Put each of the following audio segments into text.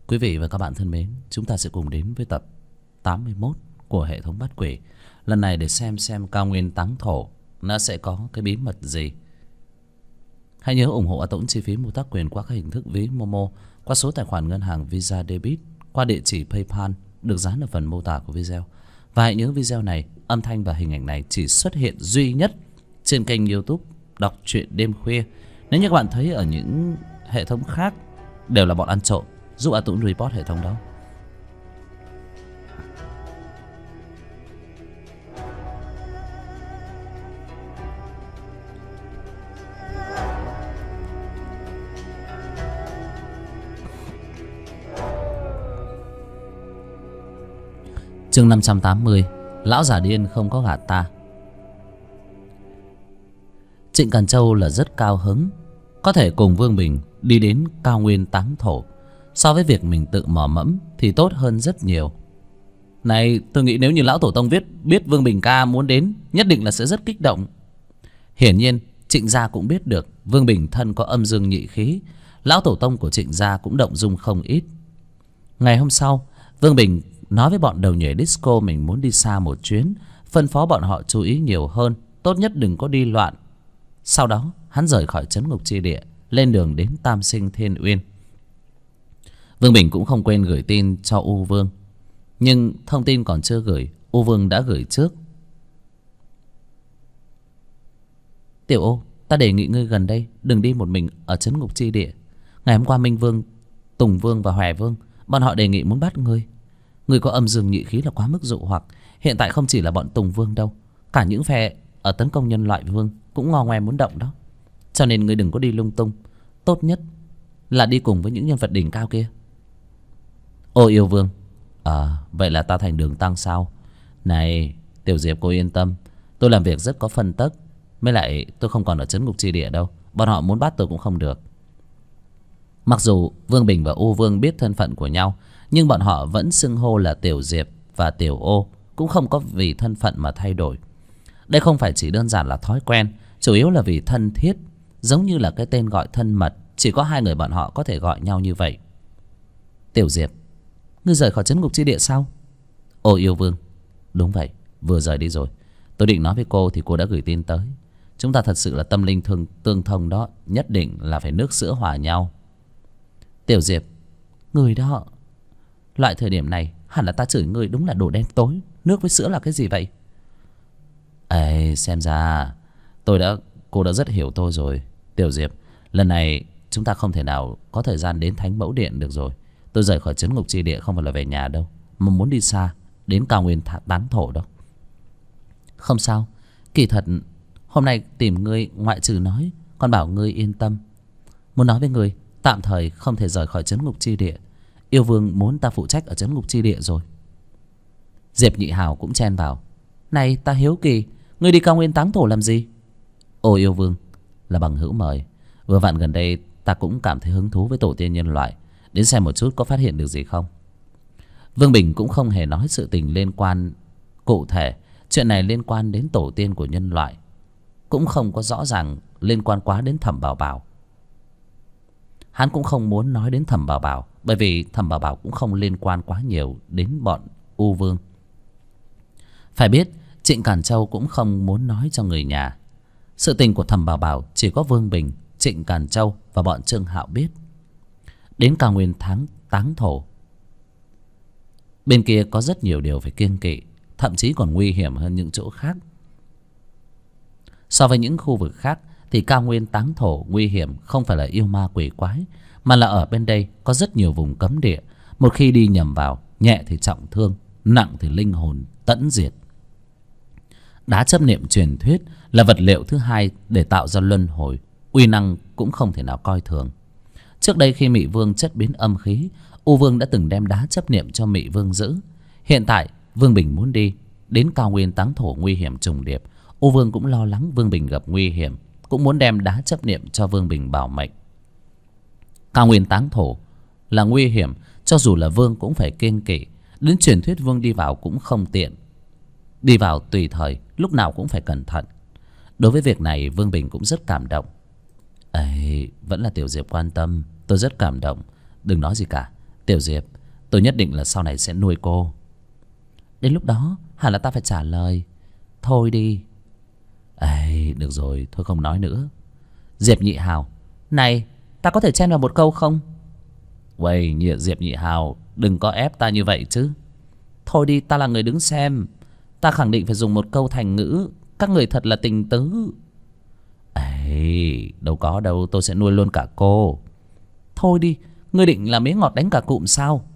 Quý vị và các bạn thân mến, chúng ta sẽ cùng đến với tập 81 của hệ thống bắt quỷ. Lần này để xem cao nguyên táng thổ nó sẽ có cái bí mật gì. Hãy nhớ ủng hộ A Tũng chi phí mua tác quyền qua các hình thức ví Momo, qua số tài khoản ngân hàng Visa Debit, qua địa chỉ PayPal được dán ở phần mô tả của video. Và hãy nhớ video này, âm thanh và hình ảnh này chỉ xuất hiện duy nhất trên kênh YouTube Đọc Truyện Đêm Khuya. Nếu như các bạn thấy ở những hệ thống khác đều là bọn ăn trộm, giúp A Tũng report hệ thống đó. Chương 580. Lão già điên không có gạt ta. Trịnh Càn Châu là rất cao hứng có thể cùng Vương Bình đi đến cao nguyên táng thổ. So với việc mình tự mò mẫm thì tốt hơn rất nhiều. Này, tôi nghĩ nếu như lão tổ tông biết Vương Bình ca muốn đến, nhất định là sẽ rất kích động. Hiển nhiên Trịnh gia cũng biết được Vương Bình thân có âm dương nhị khí. Lão tổ tông của Trịnh gia cũng động dung không ít. Ngày hôm sau, Vương Bình nói với bọn đầu nhảy disco mình muốn đi xa một chuyến, phân phó bọn họ chú ý nhiều hơn, tốt nhất đừng có đi loạn. Sau đó hắn rời khỏi trấn ngục chi địa, lên đường đến Tam Sinh Thiên Uyên. Vương Bình cũng không quên gửi tin cho U Vương, nhưng thông tin còn chưa gửi, U Vương đã gửi trước. Tiểu Ô, ta đề nghị ngươi gần đây đừng đi một mình ở trấn ngục chi địa. Ngày hôm qua Minh Vương, Tùng Vương và Hòe Vương bọn họ đề nghị muốn bắt ngươi. Ngươi có âm dương nhị khí là quá mức dụ hoặc. Hiện tại không chỉ là bọn Tùng Vương đâu, cả những phe ở tấn công nhân loại vương cũng ngò ngoe muốn động đó. Cho nên ngươi đừng có đi lung tung, tốt nhất là đi cùng với những nhân vật đỉnh cao kia. Ô Yêu Vương, vậy là ta thành đường tăng sao? Này Tiểu Diệp, cô yên tâm, tôi làm việc rất có phân tấc. Mới lại tôi không còn ở trấn ngục chi địa đâu, bọn họ muốn bắt tôi cũng không được. Mặc dù Vương Bình và U Vương biết thân phận của nhau, nhưng bọn họ vẫn xưng hô là Tiểu Diệp và Tiểu Ô, cũng không có vì thân phận mà thay đổi. Đây không phải chỉ đơn giản là thói quen, chủ yếu là vì thân thiết, giống như là cái tên gọi thân mật, chỉ có hai người bọn họ có thể gọi nhau như vậy. Tiểu Diệp, ngươi rời khỏi trấn ngục chi địa sao? Ô Yêu Vương, đúng vậy, vừa rời đi rồi. Tôi định nói với cô thì cô đã gửi tin tới. Chúng ta thật sự là tâm linh tương thông đó, nhất định là phải nước sữa hòa nhau. Tiểu Diệp, người đó, loại thời điểm này hẳn là ta chửi người đúng là đồ đen tối. Nước với sữa là cái gì vậy? Ê, xem ra cô đã rất hiểu tôi rồi. Tiểu Diệp, lần này chúng ta không thể nào có thời gian đến Thánh Mẫu Điện được rồi. Tôi rời khỏi trấn ngục chi địa không phải là về nhà đâu, mà muốn đi xa, đến cao nguyên táng thổ đó. Không sao, kỳ thật hôm nay tìm ngươi ngoại trừ nói, còn bảo ngươi yên tâm. Muốn nói với ngươi, tạm thời không thể rời khỏi trấn ngục chi địa. Yêu Vương muốn ta phụ trách ở trấn ngục chi địa rồi. Diệp Nhị Hào cũng chen vào. Này, ta hiếu kỳ, ngươi đi cao nguyên táng thổ làm gì? Ô Yêu Vương, là bằng hữu mời. Vừa vặn gần đây ta cũng cảm thấy hứng thú với tổ tiên nhân loại, đến xem một chút có phát hiện được gì không. Vương Bình cũng không hề nói sự tình liên quan cụ thể. Chuyện này liên quan đến tổ tiên của nhân loại, cũng không có rõ ràng liên quan quá đến Thẩm Bảo Bảo. Hắn cũng không muốn nói đến Thẩm Bảo Bảo, bởi vì Thẩm Bảo Bảo cũng không liên quan quá nhiều đến bọn U Vương. Phải biết Trịnh Càn Châu cũng không muốn nói cho người nhà. Sự tình của Thẩm Bảo Bảo chỉ có Vương Bình, Trịnh Càn Châu và bọn Trương Hạo biết. Đến cao nguyên táng thổ, bên kia có rất nhiều điều phải kiêng kỵ, thậm chí còn nguy hiểm hơn những chỗ khác. So với những khu vực khác thì cao nguyên táng thổ nguy hiểm không phải là yêu ma quỷ quái, mà là ở bên đây có rất nhiều vùng cấm địa. Một khi đi nhầm vào, nhẹ thì trọng thương, nặng thì linh hồn tẫn diệt. Đá chấp niệm truyền thuyết là vật liệu thứ hai để tạo ra luân hồi, uy năng cũng không thể nào coi thường. Trước đây khi Mị Vương chất biến âm khí, U Vương đã từng đem đá chấp niệm cho Mị Vương giữ. Hiện tại Vương Bình muốn đi đến cao nguyên táng thổ nguy hiểm trùng điệp, U Vương cũng lo lắng Vương Bình gặp nguy hiểm, cũng muốn đem đá chấp niệm cho Vương Bình bảo mệnh. Cao nguyên táng thổ là nguy hiểm, cho dù là Vương cũng phải kiêng kỵ. Đến truyền thuyết Vương đi vào cũng không tiện, đi vào tùy thời, lúc nào cũng phải cẩn thận. Đối với việc này Vương Bình cũng rất cảm động. Ấy, vẫn là Tiểu Diệp quan tâm, tôi rất cảm động. Đừng nói gì cả, Tiểu Diệp, tôi nhất định là sau này sẽ nuôi cô. Đến lúc đó hẳn là ta phải trả lời. Thôi đi. Ây, được rồi, thôi không nói nữa. Diệp Nhị Hào, này, ta có thể chen vào một câu không? Uầy, Diệp Nhị Hào, đừng có ép ta như vậy chứ. Thôi đi, ta là người đứng xem. Ta khẳng định phải dùng một câu thành ngữ. Các người thật là tình tứ. Ây, đâu có đâu, tôi sẽ nuôi luôn cả cô. Thôi đi, ngươi định là mía ngọt đánh cả cụm sao?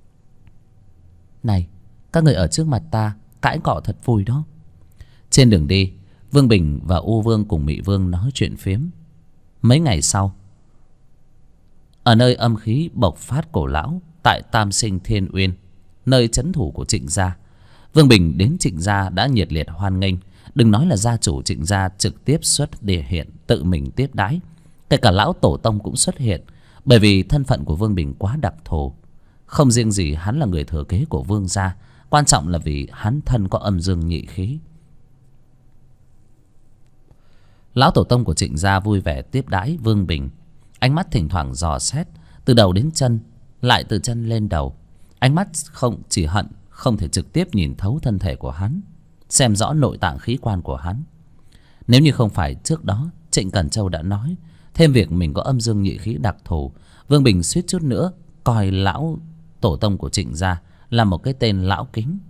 Này, các người ở trước mặt ta cãi cọ thật vui đó. Trên đường đi, Vương Bình và U Vương cùng Mị Vương nói chuyện phiếm. Mấy ngày sau, ở nơi âm khí bộc phát cổ lão tại Tam Sinh Thiên Uyên, nơi trấn thủ của Trịnh gia, Vương Bình đến Trịnh gia đã nhiệt liệt hoan nghênh. Đừng nói là gia chủ Trịnh gia trực tiếp xuất địa hiện tự mình tiếp đãi, kể cả lão tổ tông cũng xuất hiện. Bởi vì thân phận của Vương Bình quá đặc thù. Không riêng gì hắn là người thừa kế của Vương gia, quan trọng là vì hắn thân có âm dương nhị khí. Lão tổ tông của Trịnh gia vui vẻ tiếp đãi Vương Bình. Ánh mắt thỉnh thoảng dò xét từ đầu đến chân, lại từ chân lên đầu. Ánh mắt không chỉ hận không thể trực tiếp nhìn thấu thân thể của hắn, xem rõ nội tạng khí quan của hắn. Nếu như không phải trước đó Trịnh Cẩn Châu đã nói thêm việc mình có âm dương nhị khí đặc thù, Vương Bình suýt chút nữa coi lão tổ tông của Trịnh gia là một cái tên lão kính.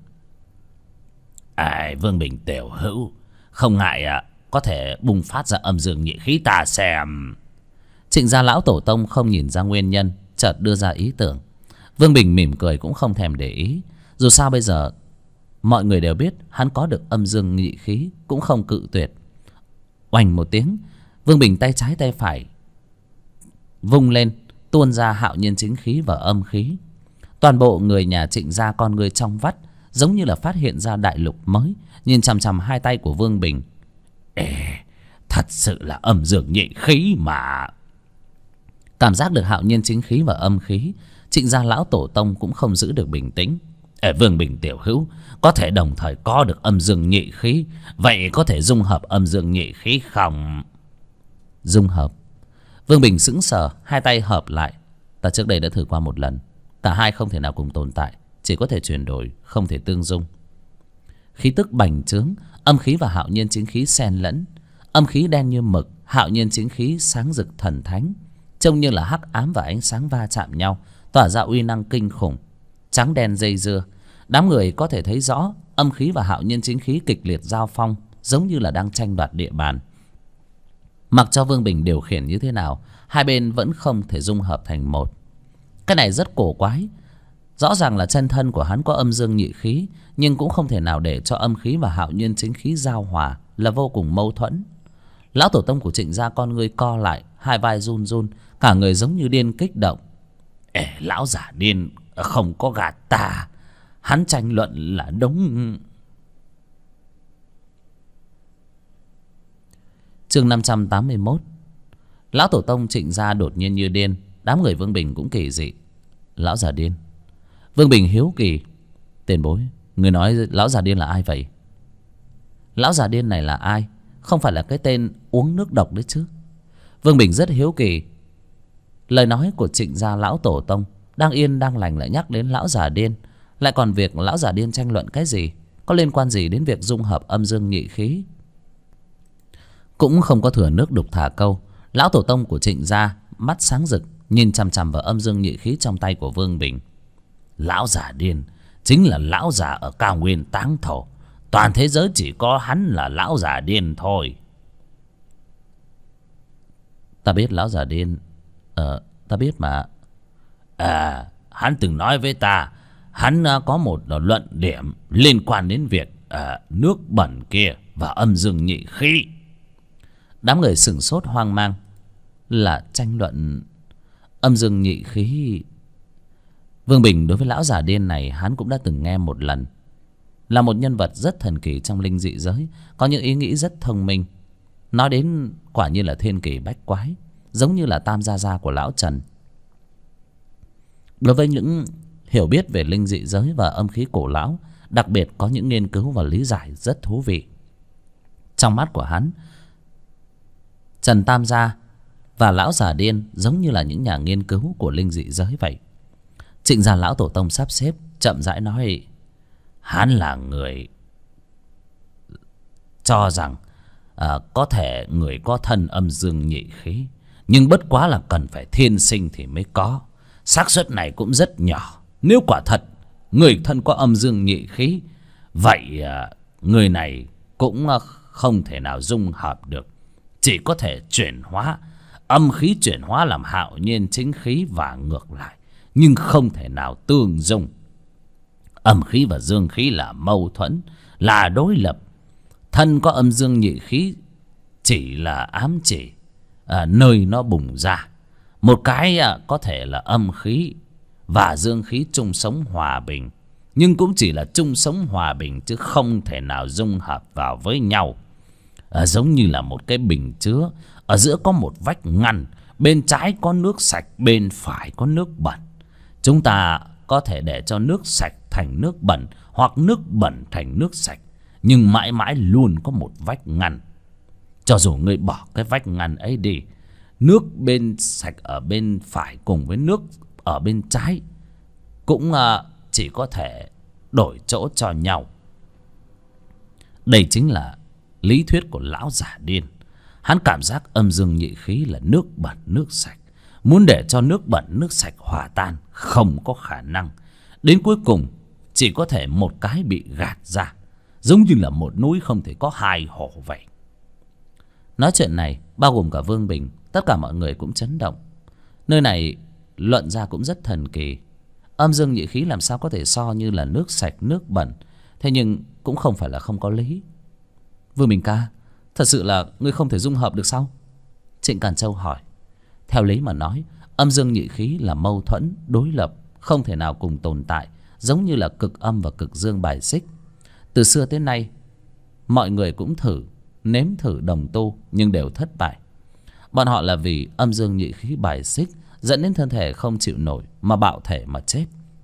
Vương Bình tiểu hữu, không ngại có thể bùng phát ra âm dương nhị khí ta xem. Trịnh gia lão tổ tông không nhìn ra nguyên nhân, chợt đưa ra ý tưởng. Vương Bình mỉm cười cũng không thèm để ý. Dù sao bây giờ mọi người đều biết hắn có được âm dương nhị khí, cũng không cự tuyệt. Oành một tiếng, Vương Bình tay trái tay phải vung lên, tuôn ra hạo nhiên chính khí và âm khí. Toàn bộ người nhà Trịnh gia con người trong vắt, giống như là phát hiện ra đại lục mới, nhìn chằm chằm hai tay của Vương Bình. Thật sự là âm dương nhị khí mà. Cảm giác được hạo nhiên chính khí và âm khí, Trịnh gia lão tổ tông cũng không giữ được bình tĩnh. Vương Bình tiểu hữu có thể đồng thời có được âm dương nhị khí, vậy có thể dung hợp âm dương nhị khí không? Dung hợp? Vương Bình sững sờ, hai tay hợp lại. Ta trước đây đã thử qua một lần, cả hai không thể nào cùng tồn tại, chỉ có thể chuyển đổi, không thể tương dung. Khí tức bành trướng, âm khí và hạo nhiên chính khí xen lẫn. Âm khí đen như mực, hạo nhiên chính khí sáng rực thần thánh, trông như là hắc ám và ánh sáng va chạm nhau, tỏa ra uy năng kinh khủng. Trắng đen dây dưa, đám người có thể thấy rõ âm khí và hạo nhiên chính khí kịch liệt giao phong, giống như là đang tranh đoạt địa bàn. Mặc cho Vương Bình điều khiển như thế nào, hai bên vẫn không thể dung hợp thành một. Cái này rất cổ quái. Rõ ràng là chân thân của hắn có âm dương nhị khí, nhưng cũng không thể nào để cho âm khí và hạo nhiên chính khí giao hòa, là vô cùng mâu thuẫn. Lão tổ tông của Trịnh gia con ngươi co lại, hai vai run run, cả người giống như điên kích động. Lão giả điên không có gạt ta, hắn tranh luận là đúng. Chương 581. Lão tổ tông Trịnh gia đột nhiên như điên, đám người Vương Bình cũng kỳ dị. Lão già điên? Vương Bình hiếu kỳ. Tiền bối, người nói lão già điên là ai vậy? Lão già điên này là ai? Không phải là cái tên uống nước độc đấy chứ? Vương Bình rất hiếu kỳ. Lời nói của Trịnh gia lão tổ tông đang yên đang lành lại nhắc đến lão già điên. Lại còn việc lão già điên tranh luận cái gì? Có liên quan gì đến việc dung hợp âm dương nhị khí? Cũng không có thừa nước đục thả câu, lão tổ tông của Trịnh gia mắt sáng rực, nhìn chằm chằm vào âm dương nhị khí trong tay của Vương Bình. Lão già điên chính là lão già ở cao nguyên táng thổ. Toàn thế giới chỉ có hắn là lão già điên thôi. Ta biết lão già điên. Ta biết mà. Hắn từng nói với ta, hắn có một luận điểm liên quan đến việc nước bẩn kia và âm dương nhị khí. Đám người sửng sốt hoang mang. Là tranh luận âm dương nhị khí? Vương Bình đối với lão già điên này hắn cũng đã từng nghe một lần. Là một nhân vật rất thần kỳ trong linh dị giới, có những ý nghĩ rất thông minh. Nói đến quả như là thiên kỳ bách quái, giống như là Tam Gia Gia của lão Trần. Đối với những hiểu biết về linh dị giới và âm khí cổ lão, đặc biệt có những nghiên cứu và lý giải rất thú vị. Trong mắt của hắn, Trần Tam Gia và lão già điên giống như là những nhà nghiên cứu của linh dị giới vậy. Trịnh gia lão tổ tông sắp xếp chậm rãi nói: hắn là người cho rằng có thể người có thân âm dương nhị khí, nhưng bất quá là cần phải thiên sinh thì mới có. Xác suất này cũng rất nhỏ. Nếu quả thật người thân có âm dương nhị khí, vậy người này cũng không thể nào dung hợp được. Chỉ có thể chuyển hóa, âm khí chuyển hóa làm hạo nhiên chính khí và ngược lại, nhưng không thể nào tương dung. Âm khí và dương khí là mâu thuẫn, là đối lập. Thân có âm dương nhị khí chỉ là ám chỉ nơi nó bùng ra. Một cái có thể là âm khí và dương khí chung sống hòa bình, nhưng cũng chỉ là chung sống hòa bình, chứ không thể nào dung hợp vào với nhau. Giống như là một cái bình chứa, ở giữa có một vách ngăn, bên trái có nước sạch, bên phải có nước bẩn. Chúng ta có thể để cho nước sạch thành nước bẩn, hoặc nước bẩn thành nước sạch, nhưng mãi mãi luôn có một vách ngăn. Cho dù ngươi bỏ cái vách ngăn ấy đi, nước bên sạch ở bên phải cùng với nước ở bên trái cũng chỉ có thể đổi chỗ cho nhau. Đây chính là lý thuyết của lão giả điên. Hắn cảm giác âm dương nhị khí là nước bẩn nước sạch. Muốn để cho nước bẩn nước sạch hòa tan không có khả năng. Đến cuối cùng chỉ có thể một cái bị gạt ra, giống như là một núi không thể có hai hồ vậy. Nói chuyện này bao gồm cả Vương Bình, tất cả mọi người cũng chấn động. Nơi này luận ra cũng rất thần kỳ. Âm dương nhị khí làm sao có thể so như là nước sạch nước bẩn. Thế nhưng cũng không phải là không có lý. Vương Bình ca, thật sự là ngươi không thể dung hợp được sao? Trịnh Càn Châu hỏi. Theo lý mà nói, âm dương nhị khí là mâu thuẫn, đối lập, không thể nào cùng tồn tại, giống như là cực âm và cực dương bài xích. Từ xưa tới nay, mọi người cũng nếm thử đồng tu, nhưng đều thất bại. Bọn họ là vì âm dương nhị khí bài xích, dẫn đến thân thể không chịu nổi mà bạo thể mà chết.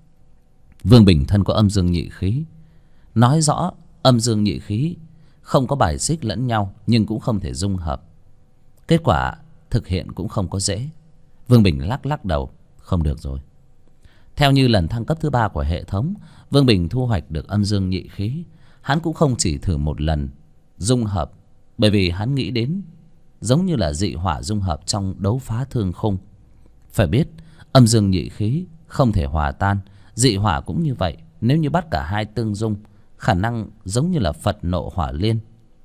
Vương Bình thân có âm dương nhị khí, nói rõ âm dương nhị khí không có bài xích lẫn nhau, nhưng cũng không thể dung hợp. Kết quả thực hiện cũng không có dễ. Vương Bình lắc đầu, không được rồi. Theo như lần thăng cấp thứ 3 của hệ thống, Vương Bình thu hoạch được âm dương nhị khí. Hắn cũng không chỉ thử một lần dung hợp, bởi vì hắn nghĩ đến giống như là dị hỏa dung hợp trong đấu phá thương khung. Phải biết âm dương nhị khí không thể hòa tan, dị hỏa cũng như vậy. Nếu như bắt cả hai tương dung, khả năng giống như là Phật nộ hỏa liên.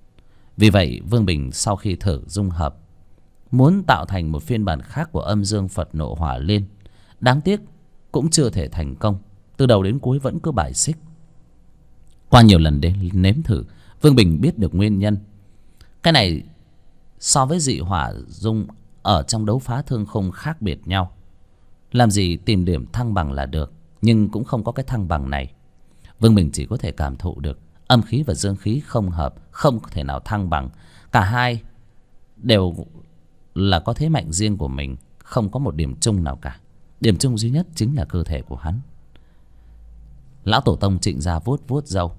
Vì vậy Vương Bình sau khi thử dung hợp, muốn tạo thành một phiên bản khác của âm dương Phật nộ hỏa liên. Đáng tiếc cũng chưa thể thành công, từ đầu đến cuối vẫn cứ bài xích. Qua nhiều lần đến nếm thử, Vương Bình biết được nguyên nhân. Cái này so với dị hỏa dung ở trong đấu phá thương khung khác biệt nhau. Làm gì tìm điểm thăng bằng là được, nhưng cũng không có cái thăng bằng này. Vương Bình chỉ có thể cảm thụ được âm khí và dương khí không hợp, không thể nào thăng bằng. Cả hai đều là có thế mạnh riêng của mình, không có một điểm chung nào cả. Điểm chung duy nhất chính là cơ thể của hắn. Lão tổ tông Trịnh gia vuốt vuốt râu.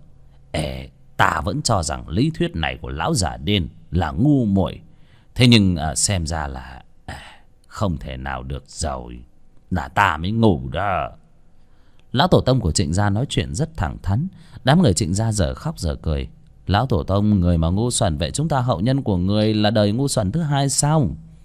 Ta vẫn cho rằng lý thuyết này của lão giả điên là ngu muội. Thế nhưng xem ra là không thể nào được rồi. Là ta mới ngu đó. Lão tổ tông của Trịnh gia nói chuyện rất thẳng thắn. Đám người Trịnh gia giờ khóc giờ cười. Lão tổ tông, người mà ngu xuẩn, vậy chúng ta hậu nhân của người là đời ngu xuẩn thứ hai sao?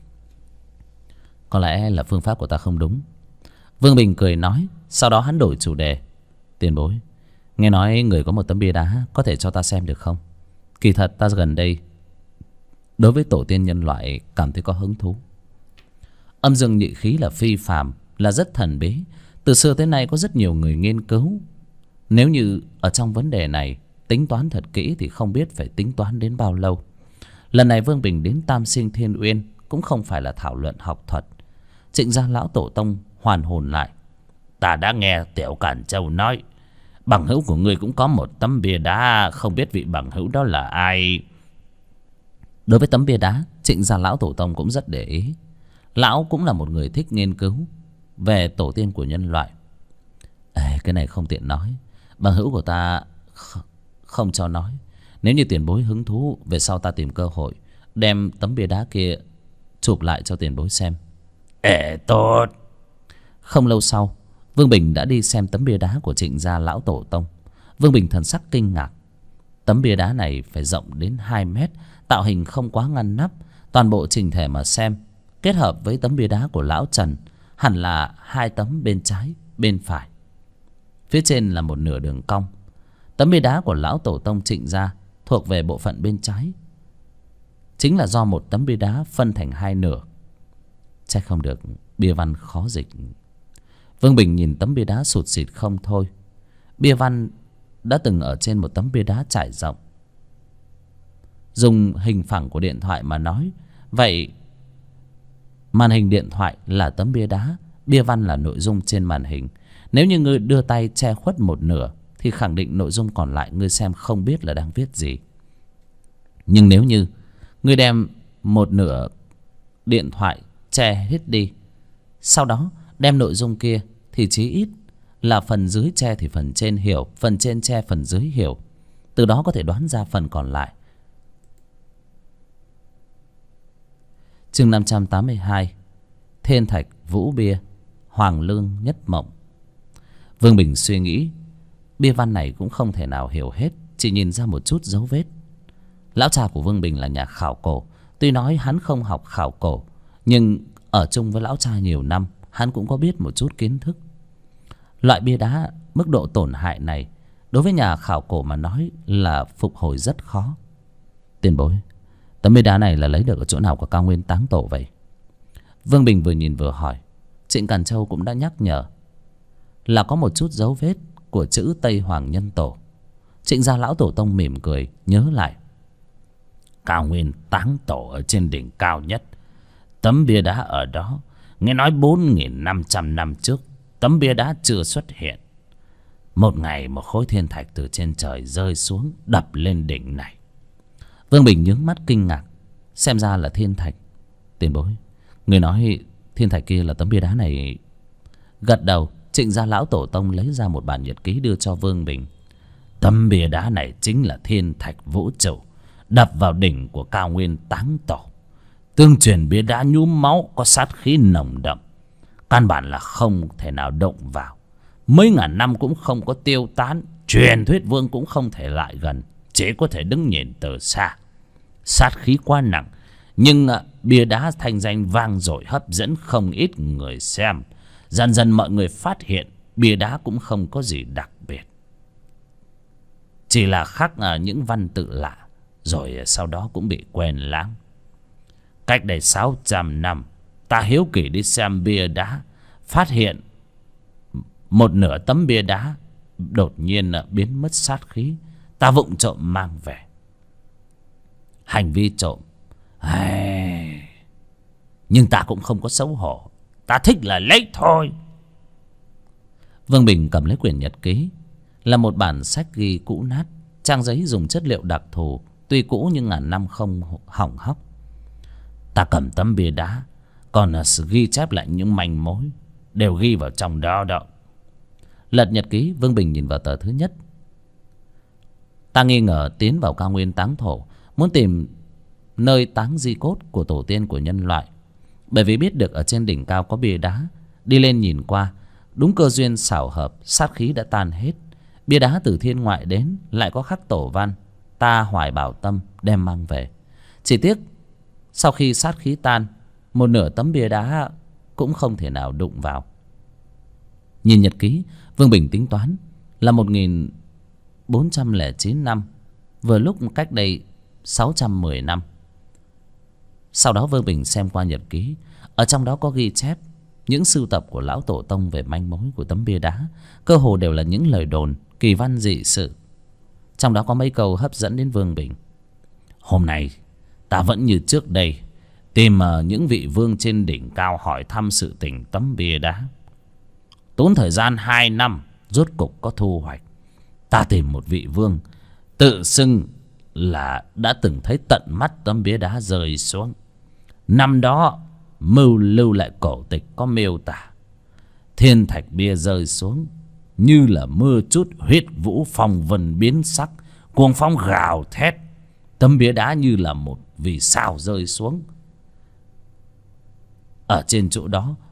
Có lẽ là phương pháp của ta không đúng. Vương Bình cười nói. Sau đó hắn đổi chủ đề. Tiền bối, nghe nói người có một tấm bia đá, có thể cho ta xem được không? Kỳ thật ta gần đây đối với tổ tiên nhân loại cảm thấy có hứng thú. Âm dương nhị khí là phi phàm, là rất thần bí. Từ xưa tới nay có rất nhiều người nghiên cứu. Nếu như ở trong vấn đề này tính toán thật kỹ thì không biết phải tính toán đến bao lâu. Lần này Vương Bình đến Tam Sinh Thiên Uyên cũng không phải là thảo luận học thuật. Trịnh gia lão tổ tông hoàn hồn lại. Ta đã nghe Tiểu Càn Châu nói bằng hữu của ngươi cũng có một tấm bia đá, không biết vị bằng hữu đó là ai? Đối với tấm bia đá, Trịnh gia lão tổ tông cũng rất để ý. Lão cũng là một người thích nghiên cứu về tổ tiên của nhân loại. Cái này không tiện nói, bằng hữu của ta không cho nói. Nếu như tiền bối hứng thú, về sau ta tìm cơ hội đem tấm bia đá kia chụp lại cho tiền bối xem. Tốt. Không lâu sau, Vương Bình đã đi xem tấm bia đá của Trịnh gia lão tổ tông. Vương Bình thần sắc kinh ngạc. Tấm bia đá này phải rộng đến 2 mét, tạo hình không quá ngăn nắp. Toàn bộ trình thể mà xem, kết hợp với tấm bia đá của lão Trần, hẳn là 2 tấm bên trái, bên phải. Phía trên là một nửa đường cong. Tấm bia đá của lão tổ tông Trịnh gia thuộc về bộ phận bên trái, chính là do một tấm bia đá phân thành 2 nửa. Chắc không được, bia văn khó dịch. Vương Bình nhìn tấm bia đá sụt sịt không thôi. Bia văn đã từng ở trên một tấm bia đá trải rộng. Dùng hình phẳng của điện thoại mà nói, vậy màn hình điện thoại là tấm bia đá, bia văn là nội dung trên màn hình. Nếu như ngươi đưa tay che khuất một nửa thì khẳng định nội dung còn lại ngươi xem không biết là đang viết gì. Nhưng nếu như ngươi đem một nửa điện thoại che hết đi, sau đó đem nội dung kia, thì chí ít là phần dưới che thì phần trên hiểu, phần trên che phần dưới hiểu. Từ đó có thể đoán ra phần còn lại. Chương 582. Thiên thạch vũ bia, hoàng lương nhất mộng. Vương Bình suy nghĩ, bia văn này cũng không thể nào hiểu hết, chỉ nhìn ra một chút dấu vết. Lão cha của Vương Bình là nhà khảo cổ. Tuy nói hắn không học khảo cổ, nhưng ở chung với lão cha nhiều năm, hắn cũng có biết một chút kiến thức. Loại bia đá mức độ tổn hại này, đối với nhà khảo cổ mà nói là phục hồi rất khó. Tiền bối, tấm bia đá này là lấy được ở chỗ nào của cao nguyên táng tổ vậy? Vương Bình vừa nhìn vừa hỏi. Trịnh Càn Châu cũng đã nhắc nhở là có một chút dấu vết của chữ Tây Hoàng Nhân Tổ. Trịnh gia lão tổ tông mỉm cười nhớ lại. Cao nguyên táng tổ ở trên đỉnh cao nhất, tấm bia đá ở đó. Nghe nói 4.500 năm trước tấm bia đá chưa xuất hiện. Một ngày một khối thiên thạch từ trên trời rơi xuống, đập lên đỉnh này. Vương Bình nhướng mắt kinh ngạc. Xem ra là thiên thạch. Tiền bối, người nói thiên thạch kia là tấm bia đá này? Gật đầu, Trịnh gia lão tổ tông lấy ra một bản nhật ký đưa cho Vương Bình. Tấm bia đá này chính là thiên thạch vũ trụ đập vào đỉnh của cao nguyên táng tổ. Tương truyền bia đá nhuốm máu, có sát khí nồng đậm, căn bản là không thể nào động vào. Mấy ngàn năm cũng không có tiêu tán. Truyền thuyết vương cũng không thể lại gần, chỉ có thể đứng nhìn từ xa. Sát khí quá nặng, nhưng bia đá thanh danh vang dội, hấp dẫn không ít người xem. Dần dần mọi người phát hiện bia đá cũng không có gì đặc biệt, chỉ là khắc những văn tự lạ, rồi sau đó cũng bị quên lãng. Cách đây 600 năm, ta hiếu kỳ đi xem bia đá, phát hiện một nửa tấm bia đá đột nhiên biến mất sát khí. Ta vụng trộm mang về. Hành vi trộm, nhưng ta cũng không có xấu hổ. Ta thích là lấy thôi. Vương Bình cầm lấy quyển nhật ký, là một bản sách ghi cũ nát, trang giấy dùng chất liệu đặc thù, tuy cũ nhưng ngàn năm không hỏng hóc. Ta cầm tấm bia đá, còn ghi chép lại những manh mối, đều ghi vào trong đó đó. Lật nhật ký, Vương Bình nhìn vào tờ thứ nhất. Ta nghi ngờ tiến vào cao nguyên táng thổ, muốn tìm nơi táng di cốt của tổ tiên của nhân loại. Bởi vì biết được ở trên đỉnh cao có bia đá, đi lên nhìn qua, đúng cơ duyên xảo hợp, sát khí đã tan hết. Bia đá từ thiên ngoại đến, lại có khắc tổ văn. Ta hoài bảo tâm đem mang về. Chỉ tiếc sau khi sát khí tan, một nửa tấm bia đá cũng không thể nào đụng vào. Nhìn nhật ký, Vương Bình tính toán là 1409 năm, vừa lúc cách đây 610 năm. Sau đó Vương Bình xem qua nhật ký, ở trong đó có ghi chép những sưu tập của lão tổ tông về manh mối của tấm bia đá, cơ hồ đều là những lời đồn kỳ văn dị sự. Trong đó có mấy câu hấp dẫn đến Vương Bình. Hôm nay ta vẫn như trước đây, tìm những vị vương trên đỉnh cao hỏi thăm sự tình tấm bia đá. Tốn thời gian 2 năm, rốt cục có thu hoạch. Ta tìm một vị vương tự xưng là đã từng thấy tận mắt tấm bia đá rơi xuống. Năm đó mưu lưu lại cổ tịch có miêu tả thiên thạch bia rơi xuống như là mưa chút huyết vũ, phong vân biến sắc, cuồng phong gào thét. Tấm bia đá như là một vì sao rơi xuống. Ở trên chỗ đó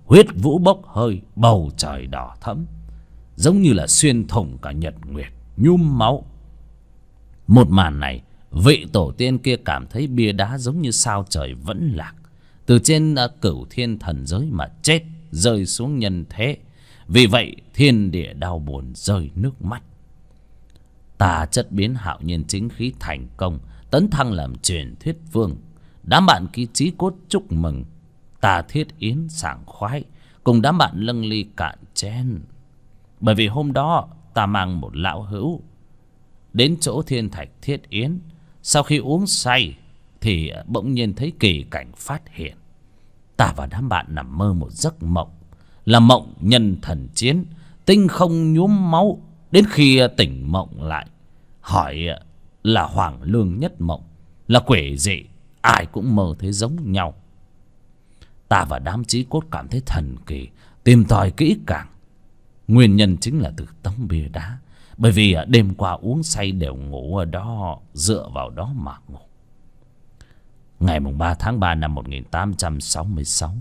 huyết vũ bốc hơi, bầu trời đỏ thẫm, giống như là xuyên thủng cả nhật nguyệt, nhum máu. Một màn này, vị tổ tiên kia cảm thấy bia đá giống như sao trời vẫn lạc, từ trên cửu thiên thần giới mà chết, rơi xuống nhân thế. Vì vậy thiên địa đau buồn, rơi nước mắt. Ta chất biến hạo nhiên chính khí thành công, tấn thăng làm truyền thuyết vương. Đám bạn ký chí cốt chúc mừng. Ta thiết yến sảng khoái, cùng đám bạn lâng ly cạn chén. Bởi vì hôm đó ta mang một lão hữu đến chỗ thiên thạch thiết yến. Sau khi uống say thì bỗng nhiên thấy kỳ cảnh phát hiện. Ta và đám bạn nằm mơ một giấc mộng, là mộng nhân thần chiến, tinh không nhuốm máu. Đến khi tỉnh mộng lại, hỏi là hoàng lương nhất mộng, là quỷ dị, ai cũng mơ thấy giống nhau. Ta và đám chí cốt cảm thấy thần kỳ, tìm tòi kỹ càng. Nguyên nhân chính là từ tấm bia đá. Bởi vì đêm qua uống say đều ngủ ở đó, dựa vào đó mà ngủ. Ngày 3 tháng 3 năm 1866.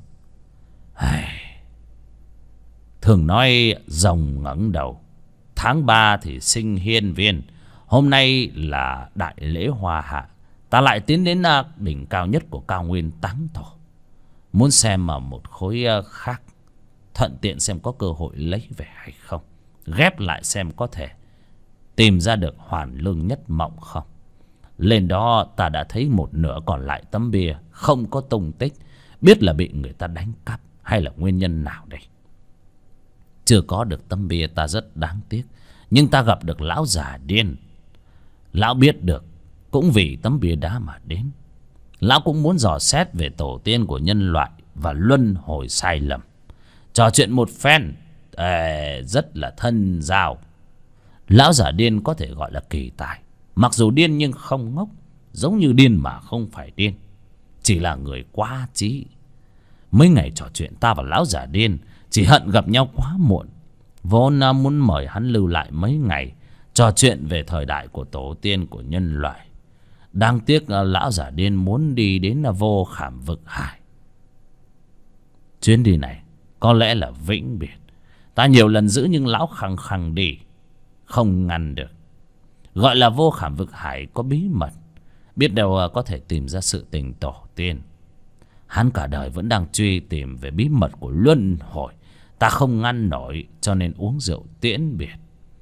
Thường nói rồng ngẩng đầu, tháng 3 thì sinh hiên viên. Hôm nay là đại lễ hoa hạ. Ta lại tiến đến đỉnh cao nhất của cao nguyên Táng Tổ, muốn xem mà một khối khác, thuận tiện xem có cơ hội lấy về hay không, ghép lại xem có thể tìm ra được hoàn lương nhất mộng không. Lên đó ta đã thấy một nửa còn lại tấm bia không có tung tích, biết là bị người ta đánh cắp hay là nguyên nhân nào đây. Chưa có được tấm bia ta rất đáng tiếc, nhưng ta gặp được lão già điên. Lão biết được cũng vì tấm bia đá mà đến. Lão cũng muốn dò xét về tổ tiên của nhân loại và luân hồi sai lầm. Trò chuyện một phen rất là thân giao. Lão già điên có thể gọi là kỳ tài. Mặc dù điên nhưng không ngốc, giống như điên mà không phải điên, chỉ là người quá trí. Mấy ngày trò chuyện, ta và lão già điên chỉ hận gặp nhau quá muộn. Vốn muốn mời hắn lưu lại mấy ngày, trò chuyện về thời đại của tổ tiên của nhân loại. Đáng tiếc lão già điên muốn đi đến vô khảm vực hải. Chuyến đi này có lẽ là vĩnh biệt. Ta nhiều lần giữ nhưng lão khăng khăng đi, không ngăn được. Gọi là vô khảm vực hải có bí mật, biết đâu có thể tìm ra sự tình tổ tiên. Hắn cả đời vẫn đang truy tìm về bí mật của luân hồi. Ta không ngăn nổi, cho nên uống rượu tiễn biệt.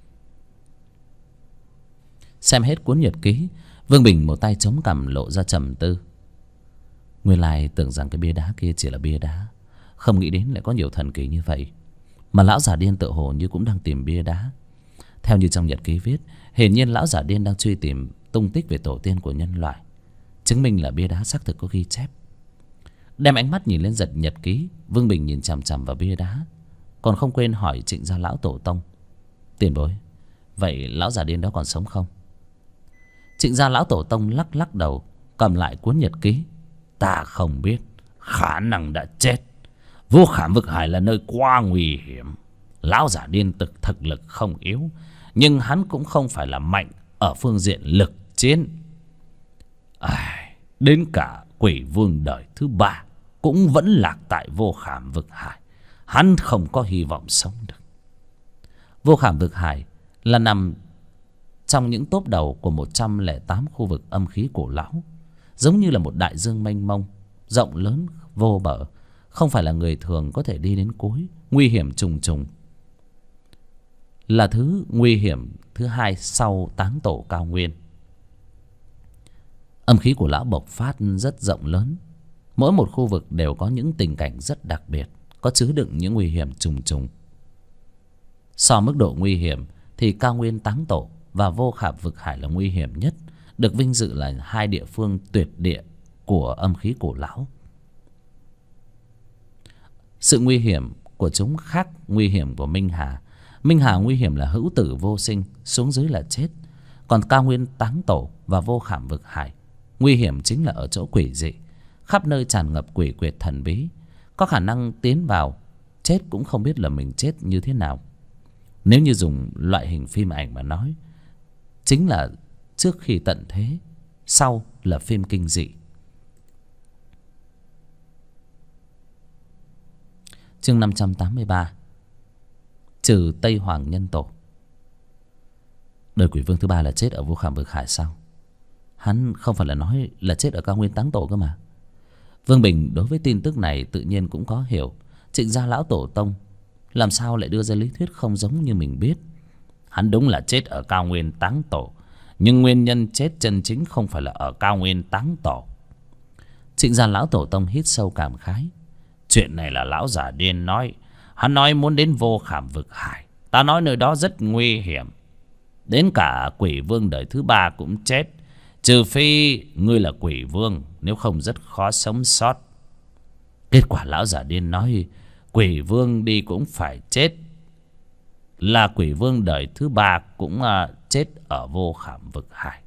Xem hết cuốn nhật ký, Vương Bình một tay chống cằm lộ ra trầm tư. Nguyên lai tưởng rằng cái bia đá kia chỉ là bia đá, không nghĩ đến lại có nhiều thần kỳ như vậy. Mà lão già điên tự hồ như cũng đang tìm bia đá. Theo như trong nhật ký viết, hiển nhiên lão già điên đang truy tìm tung tích về tổ tiên của nhân loại, chứng minh là bia đá xác thực có ghi chép. Đem ánh mắt nhìn lên giật nhật ký, Vương Bình nhìn chằm chằm vào bia đá, còn không quên hỏi Trịnh gia lão tổ tông: tiền bối, vậy lão già điên đó còn sống không? Trịnh gia lão tổ tông lắc lắc đầu, cầm lại cuốn nhật ký: ta không biết, khả năng đã chết. Vô khảm vực hải là nơi quá nguy hiểm. Lão giả điên thực lực không yếu, nhưng hắn cũng không phải là mạnh ở phương diện lực chiến. Đến cả quỷ vương đời thứ 3 cũng vẫn lạc tại vô khảm vực hải. Hắn không có hy vọng sống được. Vô khảm vực hải là nằm trong những tốp đầu của 108 khu vực âm khí cổ lão, giống như là một đại dương mênh mông, rộng lớn vô bờ, không phải là người thường có thể đi đến cuối, nguy hiểm trùng trùng. Là thứ nguy hiểm thứ hai sau Táng Tổ cao nguyên. Âm khí của lão bộc phát rất rộng lớn, mỗi một khu vực đều có những tình cảnh rất đặc biệt, có chứa đựng những nguy hiểm trùng trùng. So mức độ nguy hiểm thì cao nguyên Táng Tổ và vô khảm vực hải là nguy hiểm nhất, được vinh dự là hai địa phương tuyệt địa của âm khí cổ lão. Sự nguy hiểm của chúng khác nguy hiểm của Minh Hà. Minh Hà nguy hiểm là hữu tử vô sinh, xuống dưới là chết. Còn cao nguyên Táng Tổ và vô khảm vực hải, nguy hiểm chính là ở chỗ quỷ dị, khắp nơi tràn ngập quỷ quyệt thần bí, có khả năng tiến vào chết cũng không biết là mình chết như thế nào. Nếu như dùng loại hình phim ảnh mà nói, chính là trước khi tận thế, sau là phim kinh dị. Chương 583. Trừ Tây Hoàng Nhân Tổ. Đời quỷ vương thứ ba là chết ở Vô Khảm Vực Hải sao? Hắn không phải là nói là chết ở Cao Nguyên Táng Tổ cơ mà. Vương Bình đối với tin tức này tự nhiên cũng có hiểu. Trịnh gia lão tổ tông làm sao lại đưa ra lý thuyết không giống như mình biết. Hắn đúng là chết ở Cao Nguyên Táng Tổ, nhưng nguyên nhân chết chân chính không phải là ở Cao Nguyên Táng Tổ. Trịnh gia lão tổ tông hít sâu cảm khái. Chuyện này là lão già điên nói. Hắn nói muốn đến Vô Khảm Vực Hải. Ta nói nơi đó rất nguy hiểm. Đến cả quỷ vương đời thứ ba cũng chết. Trừ phi ngươi là quỷ vương, nếu không rất khó sống sót. Kết quả lão già điên nói quỷ vương đi cũng phải chết. Là quỷ vương đời thứ ba cũng chết ở Vô Khảm Vực Hải.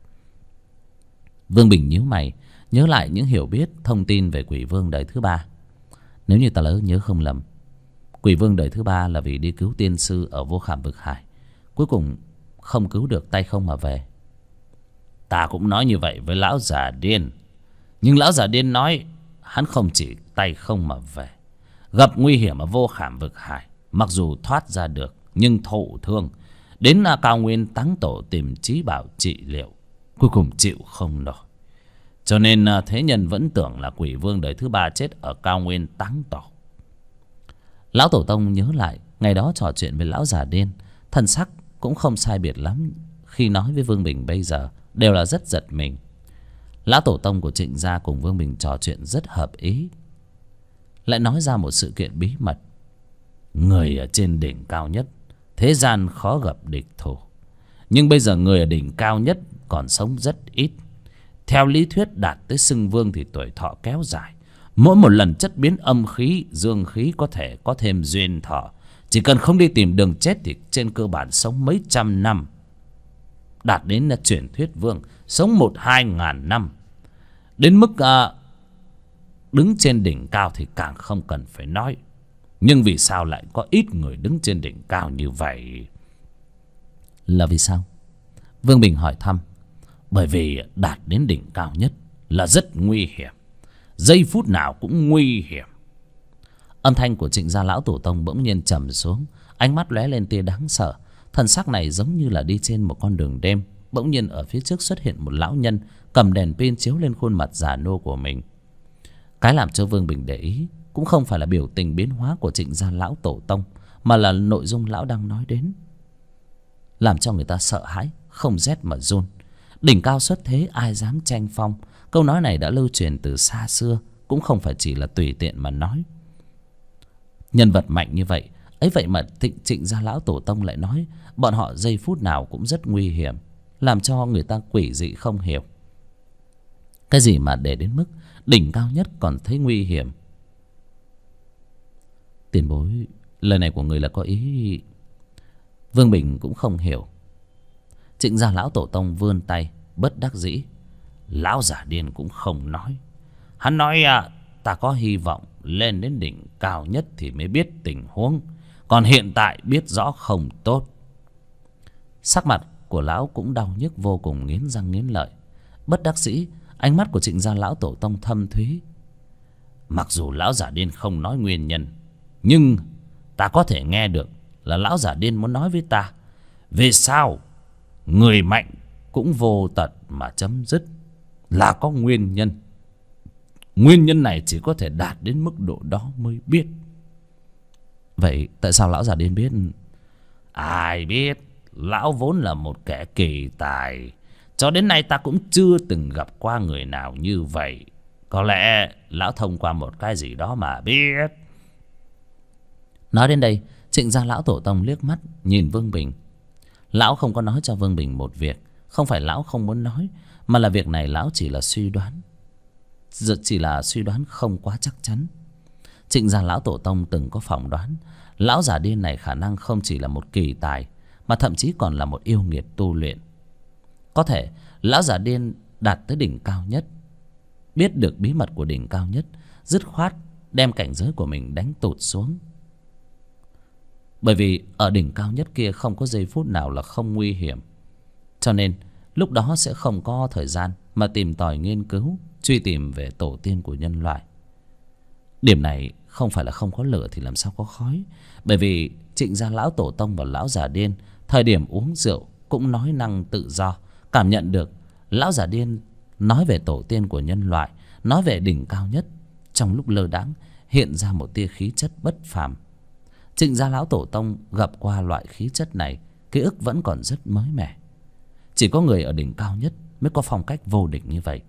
Vương Bình nhíu mày, nhớ lại những hiểu biết thông tin về quỷ vương đời thứ ba. Nếu như ta nhớ không lầm, quỷ vương đời thứ ba là vì đi cứu tiên sư ở Vô Khảm Vực Hải, cuối cùng không cứu được, tay không mà về. Ta cũng nói như vậy với lão già điên, nhưng lão già điên nói hắn không chỉ tay không mà về, gặp nguy hiểm ở Vô Khảm Vực Hải, mặc dù thoát ra được nhưng thụ thương, đến Cao Nguyên Táng Tổ tìm trí bảo trị liệu, cuối cùng chịu không nổi. Cho nên thế nhân vẫn tưởng là quỷ vương đời thứ ba chết ở Cao Nguyên Táng Tổ. Lão tổ tông nhớ lại ngày đó trò chuyện với lão già điên, thần sắc cũng không sai biệt lắm. Khi nói với Vương Bình bây giờ đều là rất giật mình. Lão tổ tông của Trịnh gia cùng Vương Bình trò chuyện rất hợp ý, lại nói ra một sự kiện bí mật. Người ở trên đỉnh cao nhất, thế gian khó gặp địch thủ, nhưng bây giờ người ở đỉnh cao nhất còn sống rất ít. Theo lý thuyết đạt tới xưng vương thì tuổi thọ kéo dài. Mỗi một lần chất biến âm khí, dương khí có thể có thêm duyên thọ. Chỉ cần không đi tìm đường chết thì trên cơ bản sống mấy trăm năm. Đạt đến là truyền thuyết vương, sống 1-2 ngàn năm. Đến mức đứng trên đỉnh cao thì càng không cần phải nói. Nhưng vì sao lại có ít người đứng trên đỉnh cao như vậy? Là vì sao? Vương Bình hỏi thăm. Bởi vì đạt đến đỉnh cao nhất là rất nguy hiểm, giây phút nào cũng nguy hiểm. Âm thanh của Trịnh gia lão tổ tông bỗng nhiên trầm xuống, ánh mắt lóe lên tia đáng sợ. Thần sắc này giống như là đi trên một con đường đêm. Bỗng nhiên ở phía trước xuất hiện một lão nhân cầm đèn pin chiếu lên khuôn mặt già nua của mình. Cái làm cho Vương Bình để ý cũng không phải là biểu tình biến hóa của Trịnh gia lão tổ tông, mà là nội dung lão đang nói đến, làm cho người ta sợ hãi, không rét mà run. Đỉnh cao xuất thế ai dám tranh phong. Câu nói này đã lưu truyền từ xa xưa, cũng không phải chỉ là tùy tiện mà nói. Nhân vật mạnh như vậy ấy vậy mà Trịnh gia lão tổ tông lại nói bọn họ giây phút nào cũng rất nguy hiểm, làm cho người ta quỷ dị không hiểu. Cái gì mà để đến mức đỉnh cao nhất còn thấy nguy hiểm? Tiền bối, lời này của người là có ý... Vương Bình cũng không hiểu. Trịnh gia lão tổ tông vươn tay bất đắc dĩ. Lão giả điên cũng không nói. Hắn nói ta có hy vọng lên đến đỉnh cao nhất thì mới biết tình huống, còn hiện tại biết rõ không tốt. Sắc mặt của lão cũng đau nhức vô cùng, nghiến răng nghiến lợi. Bất đắc dĩ, ánh mắt của Trịnh gia lão tổ tông thâm thúy. Mặc dù lão giả điên không nói nguyên nhân, nhưng ta có thể nghe được là lão giả điên muốn nói với ta về sao người mạnh cũng vô tật mà chấm dứt, là có nguyên nhân. Nguyên nhân này chỉ có thể đạt đến mức độ đó mới biết. Vậy tại sao lão giả điên biết? Ai biết, lão vốn là một kẻ kỳ tài. Cho đến nay ta cũng chưa từng gặp qua người nào như vậy. Có lẽ lão thông qua một cái gì đó mà biết. Nói đến đây, Trịnh gia lão tổ tông liếc mắt nhìn Vương Bình. Lão không có nói cho Vương Bình một việc. Không phải lão không muốn nói, mà là việc này lão chỉ là suy đoán. Chỉ là suy đoán không quá chắc chắn. Trịnh gia lão tổ tông từng có phỏng đoán lão giả điên này khả năng không chỉ là một kỳ tài, mà thậm chí còn là một yêu nghiệt tu luyện. Có thể lão giả điên đạt tới đỉnh cao nhất, biết được bí mật của đỉnh cao nhất, dứt khoát đem cảnh giới của mình đánh tụt xuống. Bởi vì ở đỉnh cao nhất kia không có giây phút nào là không nguy hiểm, cho nên lúc đó sẽ không có thời gian mà tìm tòi nghiên cứu, truy tìm về tổ tiên của nhân loại. Điểm này không phải là không có lửa thì làm sao có khói. Bởi vì Trịnh gia lão tổ tông và lão già điên thời điểm uống rượu cũng nói năng tự do, cảm nhận được lão già điên nói về tổ tiên của nhân loại, nói về đỉnh cao nhất. Trong lúc lơ đãng hiện ra một tia khí chất bất phàm. Trịnh gia lão tổ tông gặp qua loại khí chất này, ký ức vẫn còn rất mới mẻ. Chỉ có người ở đỉnh cao nhất mới có phong cách vô địch như vậy.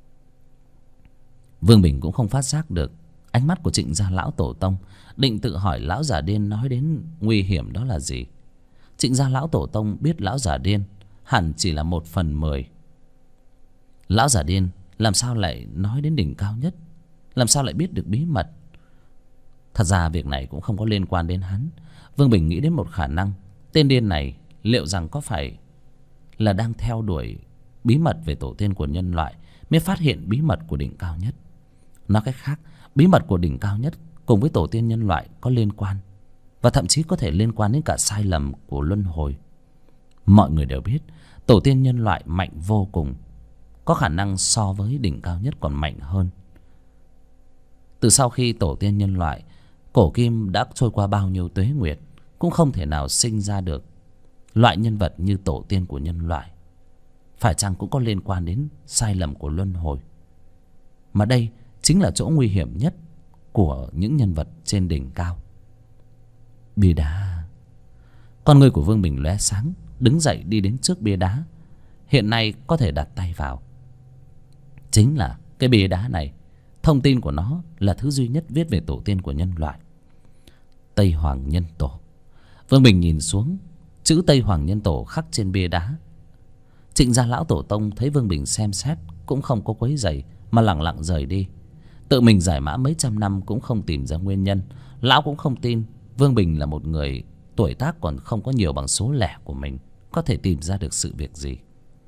Vương Bình cũng không phát giác được ánh mắt của Trịnh gia lão tổ tông, định tự hỏi lão già điên nói đến nguy hiểm đó là gì. Trịnh gia lão tổ tông biết lão già điên hẳn chỉ là 1/10. Lão già điên làm sao lại nói đến đỉnh cao nhất, làm sao lại biết được bí mật. Thật ra việc này cũng không có liên quan đến hắn. Vương Bình nghĩ đến một khả năng, tên điên này liệu rằng có phải là đang theo đuổi bí mật về tổ tiên của nhân loại mới phát hiện bí mật của đỉnh cao nhất. Nói cách khác, bí mật của đỉnh cao nhất cùng với tổ tiên nhân loại có liên quan, và thậm chí có thể liên quan đến cả sai lầm của luân hồi. Mọi người đều biết tổ tiên nhân loại mạnh vô cùng, có khả năng so với đỉnh cao nhất còn mạnh hơn. Từ sau khi tổ tiên nhân loại cổ kim đã trôi qua bao nhiêu tuế nguyệt, cũng không thể nào sinh ra được loại nhân vật như tổ tiên của nhân loại. Phải chăng cũng có liên quan đến sai lầm của luân hồi? Mà đây chính là chỗ nguy hiểm nhất của những nhân vật trên đỉnh cao. Bia đá. Con người của Vương Bình lóe sáng, đứng dậy đi đến trước bia đá. Hiện nay có thể đặt tay vào. Chính là cái bia đá này, thông tin của nó là thứ duy nhất viết về tổ tiên của nhân loại, Tây Hoàng Nhân Tổ. Vương Bình nhìn xuống, chữ Tây Hoàng Nhân Tổ khắc trên bia đá. Trịnh gia lão tổ tông thấy Vương Bình xem xét cũng không có quấy rầy, mà lẳng lặng rời đi. Tự mình giải mã mấy trăm năm cũng không tìm ra nguyên nhân. Lão cũng không tin Vương Bình là một người tuổi tác còn không có nhiều bằng số lẻ của mình có thể tìm ra được sự việc gì.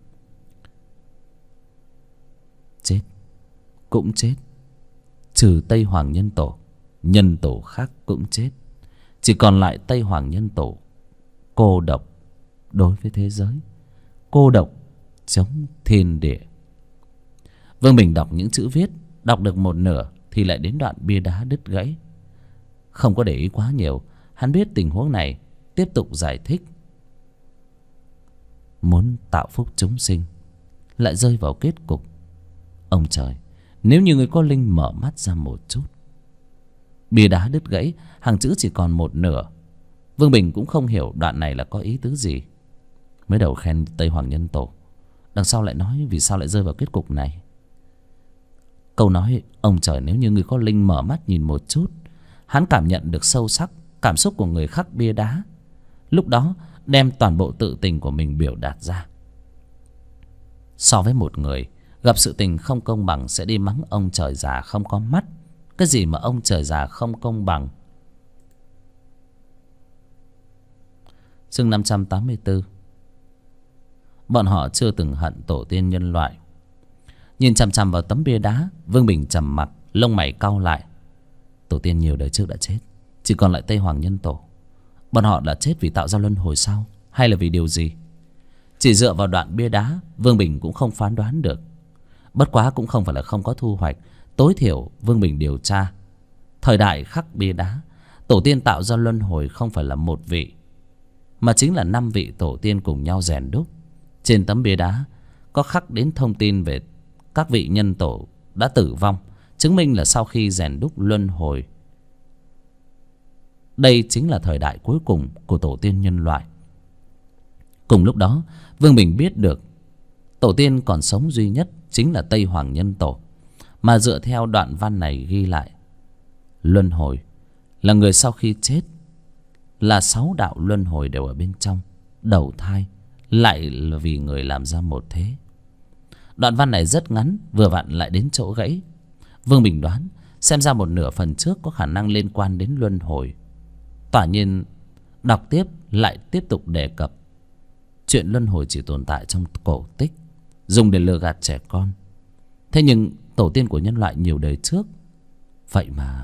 Chết cũng chết, trừ Tây Hoàng Nhân Tổ, nhân tổ khác cũng chết. Chỉ còn lại Tây Hoàng Nhân Tổ, cô độc đối với thế giới, cô độc chống thiên địa. Vương Bình đọc những chữ viết, đọc được một nửa thì lại đến đoạn bia đá đứt gãy. Không có để ý quá nhiều, hắn biết tình huống này, tiếp tục giải thích. Muốn tạo phúc chúng sinh lại rơi vào kết cục. Ông trời, nếu như người có linh mở mắt ra một chút. Bia đá đứt gãy, hàng chữ chỉ còn một nửa. Vương Bình cũng không hiểu đoạn này là có ý tứ gì. Mới đầu khen Tây Hoàng Nhân Tổ, đằng sau lại nói vì sao lại rơi vào kết cục này. Câu nói ông trời nếu như người có linh mở mắt nhìn một chút, hắn cảm nhận được sâu sắc cảm xúc của người khắc bia đá. Lúc đó đem toàn bộ tự tình của mình biểu đạt ra. So với một người gặp sự tình không công bằng sẽ đi mắng ông trời già không có mắt. Cái gì mà ông trời già không công bằng. Chương 584. Bọn họ chưa từng hận tổ tiên nhân loại. Nhìn chằm chằm vào tấm bia đá, Vương Bình trầm mặc, lông mày cau lại. Tổ tiên nhiều đời trước đã chết, chỉ còn lại Tây Hoàng Nhân Tổ. Bọn họ đã chết vì tạo ra luân hồi sao, hay là vì điều gì? Chỉ dựa vào đoạn bia đá, Vương Bình cũng không phán đoán được. Bất quá cũng không phải là không có thu hoạch. Tối thiểu Vương Bình điều tra, thời đại khắc bia đá, tổ tiên tạo ra luân hồi không phải là một vị, mà chính là 5 vị tổ tiên cùng nhau rèn đúc. Trên tấm bia đá có khắc đến thông tin về các vị nhân tổ đã tử vong, chứng minh là sau khi rèn đúc luân hồi, đây chính là thời đại cuối cùng của tổ tiên nhân loại. Cùng lúc đó, Vương Bình biết được tổ tiên còn sống duy nhất chính là Tây Hoàng Nhân Tổ. Mà dựa theo đoạn văn này ghi lại, luân hồi là người sau khi chết, là 6 đạo luân hồi đều ở bên trong, đầu thai lại là vì người làm ra một thế. Đoạn văn này rất ngắn, vừa vặn lại đến chỗ gãy. Vương Bình đoán xem ra một nửa phần trước có khả năng liên quan đến luân hồi. Quả nhiên đọc tiếp lại tiếp tục đề cập chuyện luân hồi chỉ tồn tại trong cổ tích, dùng để lừa gạt trẻ con. Thế nhưng tổ tiên của nhân loại nhiều đời trước, vậy mà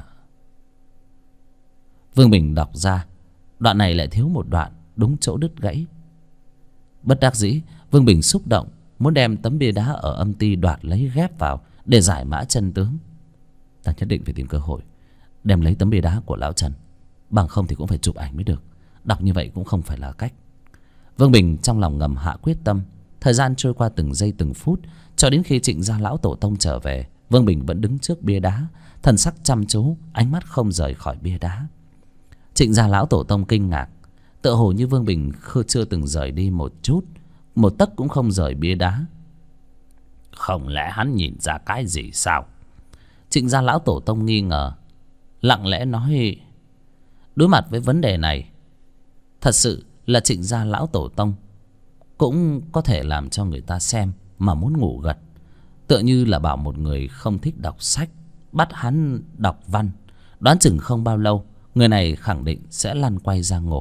Vương Bình đọc ra đoạn này lại thiếu một đoạn, đúng chỗ đứt gãy. Bất đắc dĩ, Vương Bình xúc động muốn đem tấm bia đá ở âm ty đoạt lấy ghép vào để giải mã chân tướng. Ta nhất định phải tìm cơ hội đem lấy tấm bia đá của lão Trần, bằng không thì cũng phải chụp ảnh mới được. Đọc như vậy cũng không phải là cách. Vương Bình trong lòng ngầm hạ quyết tâm. Thời gian trôi qua từng giây từng phút, cho đến khi Trịnh gia lão tổ tông trở về, Vương Bình vẫn đứng trước bia đá, thần sắc chăm chú, ánh mắt không rời khỏi bia đá. Trịnh gia lão tổ tông kinh ngạc, tựa hồ như Vương Bình chưa từng rời đi một chút, một tấc cũng không rời bia đá. Không lẽ hắn nhìn ra cái gì sao? Trịnh gia lão tổ tông nghi ngờ, lặng lẽ nói. Đối mặt với vấn đề này, thật sự là Trịnh gia lão tổ tông cũng có thể làm cho người ta xem mà muốn ngủ gật. Tựa như là bảo một người không thích đọc sách bắt hắn đọc văn, đoán chừng không bao lâu người này khẳng định sẽ lăn quay ra ngủ.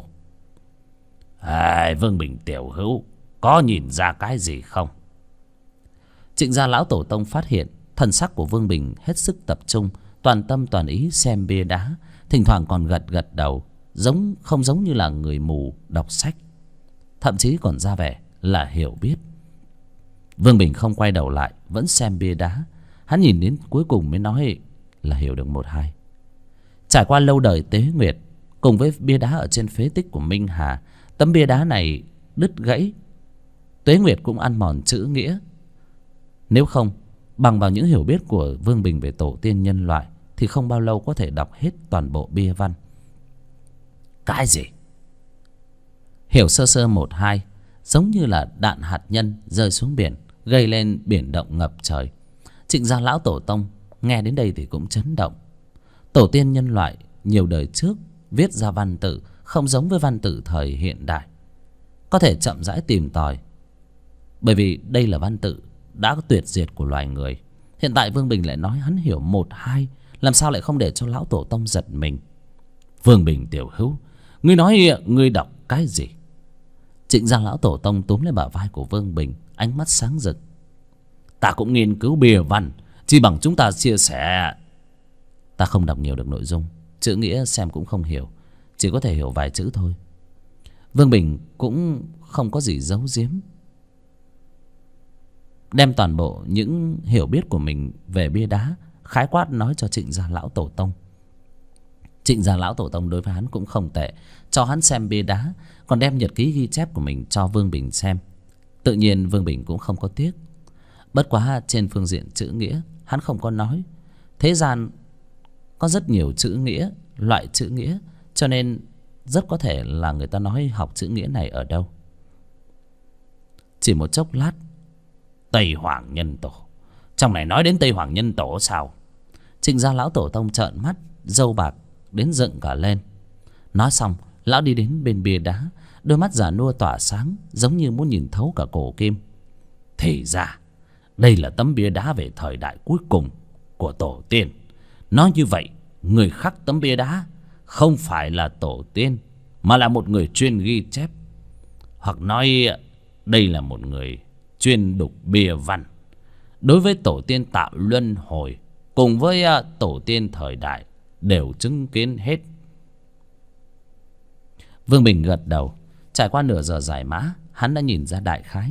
Vương Bình tiểu hữu, có nhìn ra cái gì không? Trịnh gia lão tổ tông phát hiện thần sắc của Vương Bình hết sức tập trung, toàn tâm toàn ý xem bia đá, thỉnh thoảng còn gật gật đầu, không giống như là người mù đọc sách, thậm chí còn ra vẻ là hiểu biết. Vương Bình không quay đầu lại, vẫn xem bia đá. Hắn nhìn đến cuối cùng mới nói là hiểu được một hai. Trải qua lâu đời tế nguyệt, cùng với bia đá ở trên phế tích của Minh Hà, tấm bia đá này đứt gãy, tuế nguyệt cũng ăn mòn chữ nghĩa. Nếu không bằng vào những hiểu biết của Vương Bình về tổ tiên nhân loại, thì không bao lâu có thể đọc hết toàn bộ bia văn. Cái gì? Hiểu sơ sơ một hai, giống như là đạn hạt nhân rơi xuống biển, gây lên biển động ngập trời. Trịnh gia lão tổ tông nghe đến đây thì cũng chấn động. Tổ tiên nhân loại nhiều đời trước viết ra văn tự không giống với văn tự thời hiện đại, có thể chậm rãi tìm tòi, bởi vì đây là văn tự đã có tuyệt diệt của loài người. Hiện tại Vương Bình lại nói hắn hiểu một hai, làm sao lại không để cho lão tổ tông giật mình. Vương Bình tiểu hữu, ngươi nói ngươi đọc cái gì? Trịnh gia lão tổ tông túm lên bả vai của Vương Bình, ánh mắt sáng rực. Ta cũng nghiên cứu bìa văn, chỉ bằng chúng ta chia sẻ. Ta không đọc nhiều được nội dung, chữ nghĩa xem cũng không hiểu, chỉ có thể hiểu vài chữ thôi. Vương Bình cũng không có gì giấu giếm, đem toàn bộ những hiểu biết của mình về bia đá khái quát nói cho Trịnh gia lão tổ tông. Trịnh gia lão tổ tông đối với hắn cũng không tệ, cho hắn xem bia đá, còn đem nhật ký ghi chép của mình cho Vương Bình xem. Tự nhiên Vương Bình cũng không có tiếc. Bất quá trên phương diện chữ nghĩa hắn không có nói. Thế gian có rất nhiều chữ nghĩa, loại chữ nghĩa, cho nên rất có thể là người ta nói học chữ nghĩa này ở đâu. Chỉ một chốc lát, Tây Hoàng Nhân Tổ. Trong này nói đến Tây Hoàng Nhân Tổ sao? Trịnh gia lão tổ tông trợn mắt, râu bạc đến dựng cả lên. Nói xong, lão đi đến bên bia đá, đôi mắt già nua tỏa sáng, giống như muốn nhìn thấu cả cổ kim. Thì ra đây là tấm bia đá về thời đại cuối cùng của tổ tiên. Nói như vậy, người khắc tấm bia đá không phải là tổ tiên, mà là một người chuyên ghi chép, hoặc nói đây là một người chuyên đục bia văn. Đối với tổ tiên tạo luân hồi cùng với tổ tiên thời đại đều chứng kiến hết. Vương Bình gật đầu. Trải qua nửa giờ giải mã, hắn đã nhìn ra đại khái.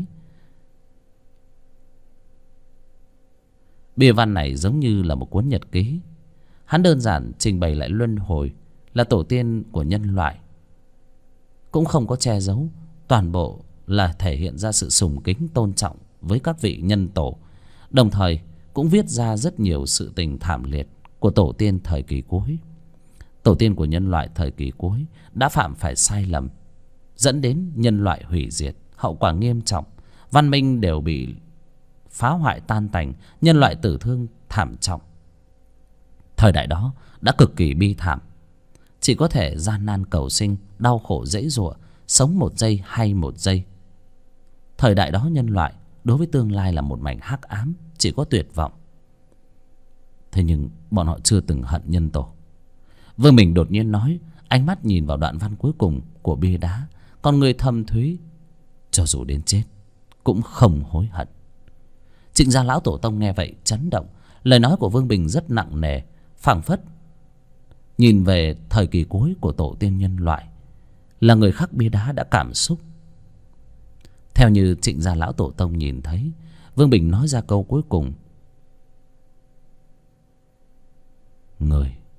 Bia văn này giống như là một cuốn nhật ký. Hắn đơn giản trình bày lại luân hồi là tổ tiên của nhân loại, cũng không có che giấu, toàn bộ là thể hiện ra sự sùng kính tôn trọng với các vị nhân tổ, đồng thời cũng viết ra rất nhiều sự tình thảm liệt của tổ tiên thời kỳ cuối. Tổ tiên của nhân loại thời kỳ cuối đã phạm phải sai lầm, dẫn đến nhân loại hủy diệt, hậu quả nghiêm trọng, văn minh đều bị phá hoại tan tành, nhân loại tử thương thảm trọng. Thời đại đó đã cực kỳ bi thảm, chỉ có thể gian nan cầu sinh, đau khổ giãy giụa, sống một giây hay một giây. Thời đại đó nhân loại đối với tương lai là một mảnh hắc ám, chỉ có tuyệt vọng. Thế nhưng bọn họ chưa từng hận nhân tổ. Vương Bình đột nhiên nói, ánh mắt nhìn vào đoạn văn cuối cùng của bia đá, con người thâm thúy, cho dù đến chết cũng không hối hận. Trịnh gia lão tổ tông nghe vậy chấn động. Lời nói của Vương Bình rất nặng nề, phảng phất nhìn về thời kỳ cuối của tổ tiên nhân loại, là người khắc bia đá đã cảm xúc. Theo như Trịnh gia lão tổ tông nhìn thấy, Vương Bình nói ra câu cuối cùng: người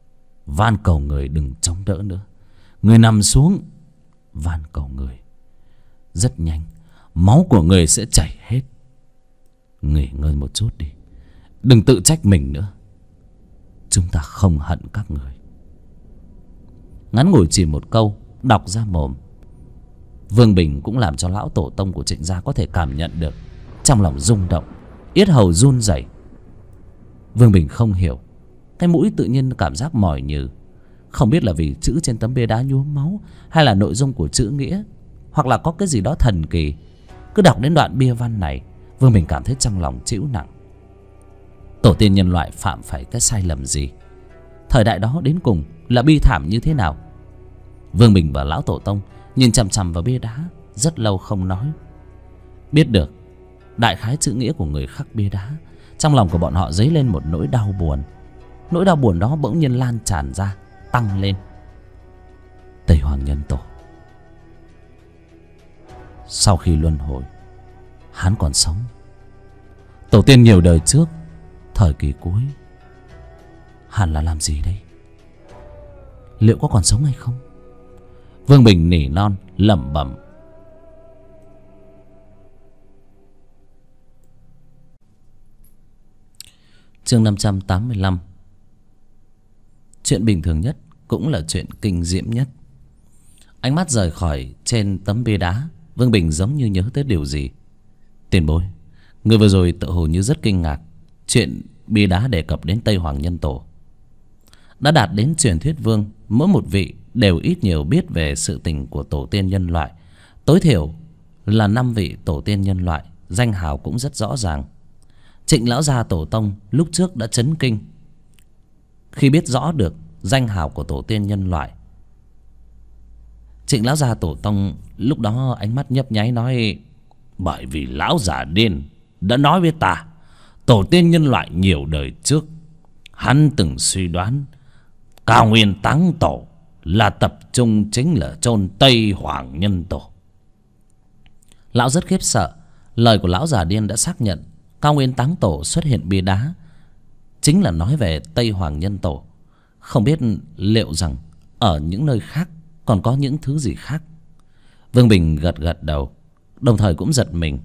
van cầu người đừng chống đỡ nữa. Người nằm xuống, van cầu người. Rất nhanh máu của người sẽ chảy hết. Nghỉ ngơi một chút đi, đừng tự trách mình nữa. Chúng ta không hận các người. Ngắn ngủi chỉ một câu đọc ra mồm, Vương Bình cũng làm cho lão tổ tông của Trịnh gia có thể cảm nhận được. Trong lòng rung động, yết hầu run rẩy. Vương Bình không hiểu, cái mũi tự nhiên cảm giác mỏi nhừ. Không biết là vì chữ trên tấm bia đá nhuốm máu, hay là nội dung của chữ nghĩa, hoặc là có cái gì đó thần kỳ. Cứ đọc đến đoạn bia văn này, Vương Bình cảm thấy trong lòng trĩu nặng. Tổ tiên nhân loại phạm phải cái sai lầm gì? Thời đại đó đến cùng là bi thảm như thế nào? Vương Bình và lão tổ tông nhìn chằm chằm vào bia đá rất lâu không nói. Biết được đại khái chữ nghĩa của người khắc bia đá, trong lòng của bọn họ dấy lên một nỗi đau buồn. Nỗi đau buồn đó bỗng nhiên lan tràn ra, tăng lên. Tây Hoàng Nhân Tổ sau khi luân hồi, hắn còn sống. Tổ tiên nhiều đời trước, thời kỳ cuối, hẳn là làm gì đây? Liệu có còn sống hay không? Vương Bình nỉ non lẩm bẩm. Chương 585. Chuyện bình thường nhất cũng là chuyện kinh diễm nhất. Ánh mắt rời khỏi trên tấm bia đá, Vương Bình giống như nhớ tới điều gì. Tiền bối, người vừa rồi tự hồ như rất kinh ngạc chuyện bia đá đề cập đến Tây Hoàng Nhân Tổ. Đã đạt đến truyền thuyết vương, mỗi một vị đều ít nhiều biết về sự tình của tổ tiên nhân loại. Tối thiểu là 5 vị tổ tiên nhân loại, danh hào cũng rất rõ ràng. Trịnh lão gia tổ tông lúc trước đã chấn kinh khi biết rõ được danh hào của tổ tiên nhân loại. Trịnh lão gia tổ tông lúc đó ánh mắt nhấp nháy nói: bởi vì lão già điên đã nói với ta, tổ tiên nhân loại nhiều đời trước, hắn từng suy đoán Cao Nguyên Táng Tổ là tập trung chính là chôn Tây Hoàng Nhân Tổ. Lão rất khiếp sợ. Lời của lão già điên đã xác nhận Cao Nguyên Táng Tổ xuất hiện bia đá chính là nói về Tây Hoàng Nhân Tổ. Không biết liệu rằng ở những nơi khác còn có những thứ gì khác. Vương Bình gật gật đầu, đồng thời cũng giật mình.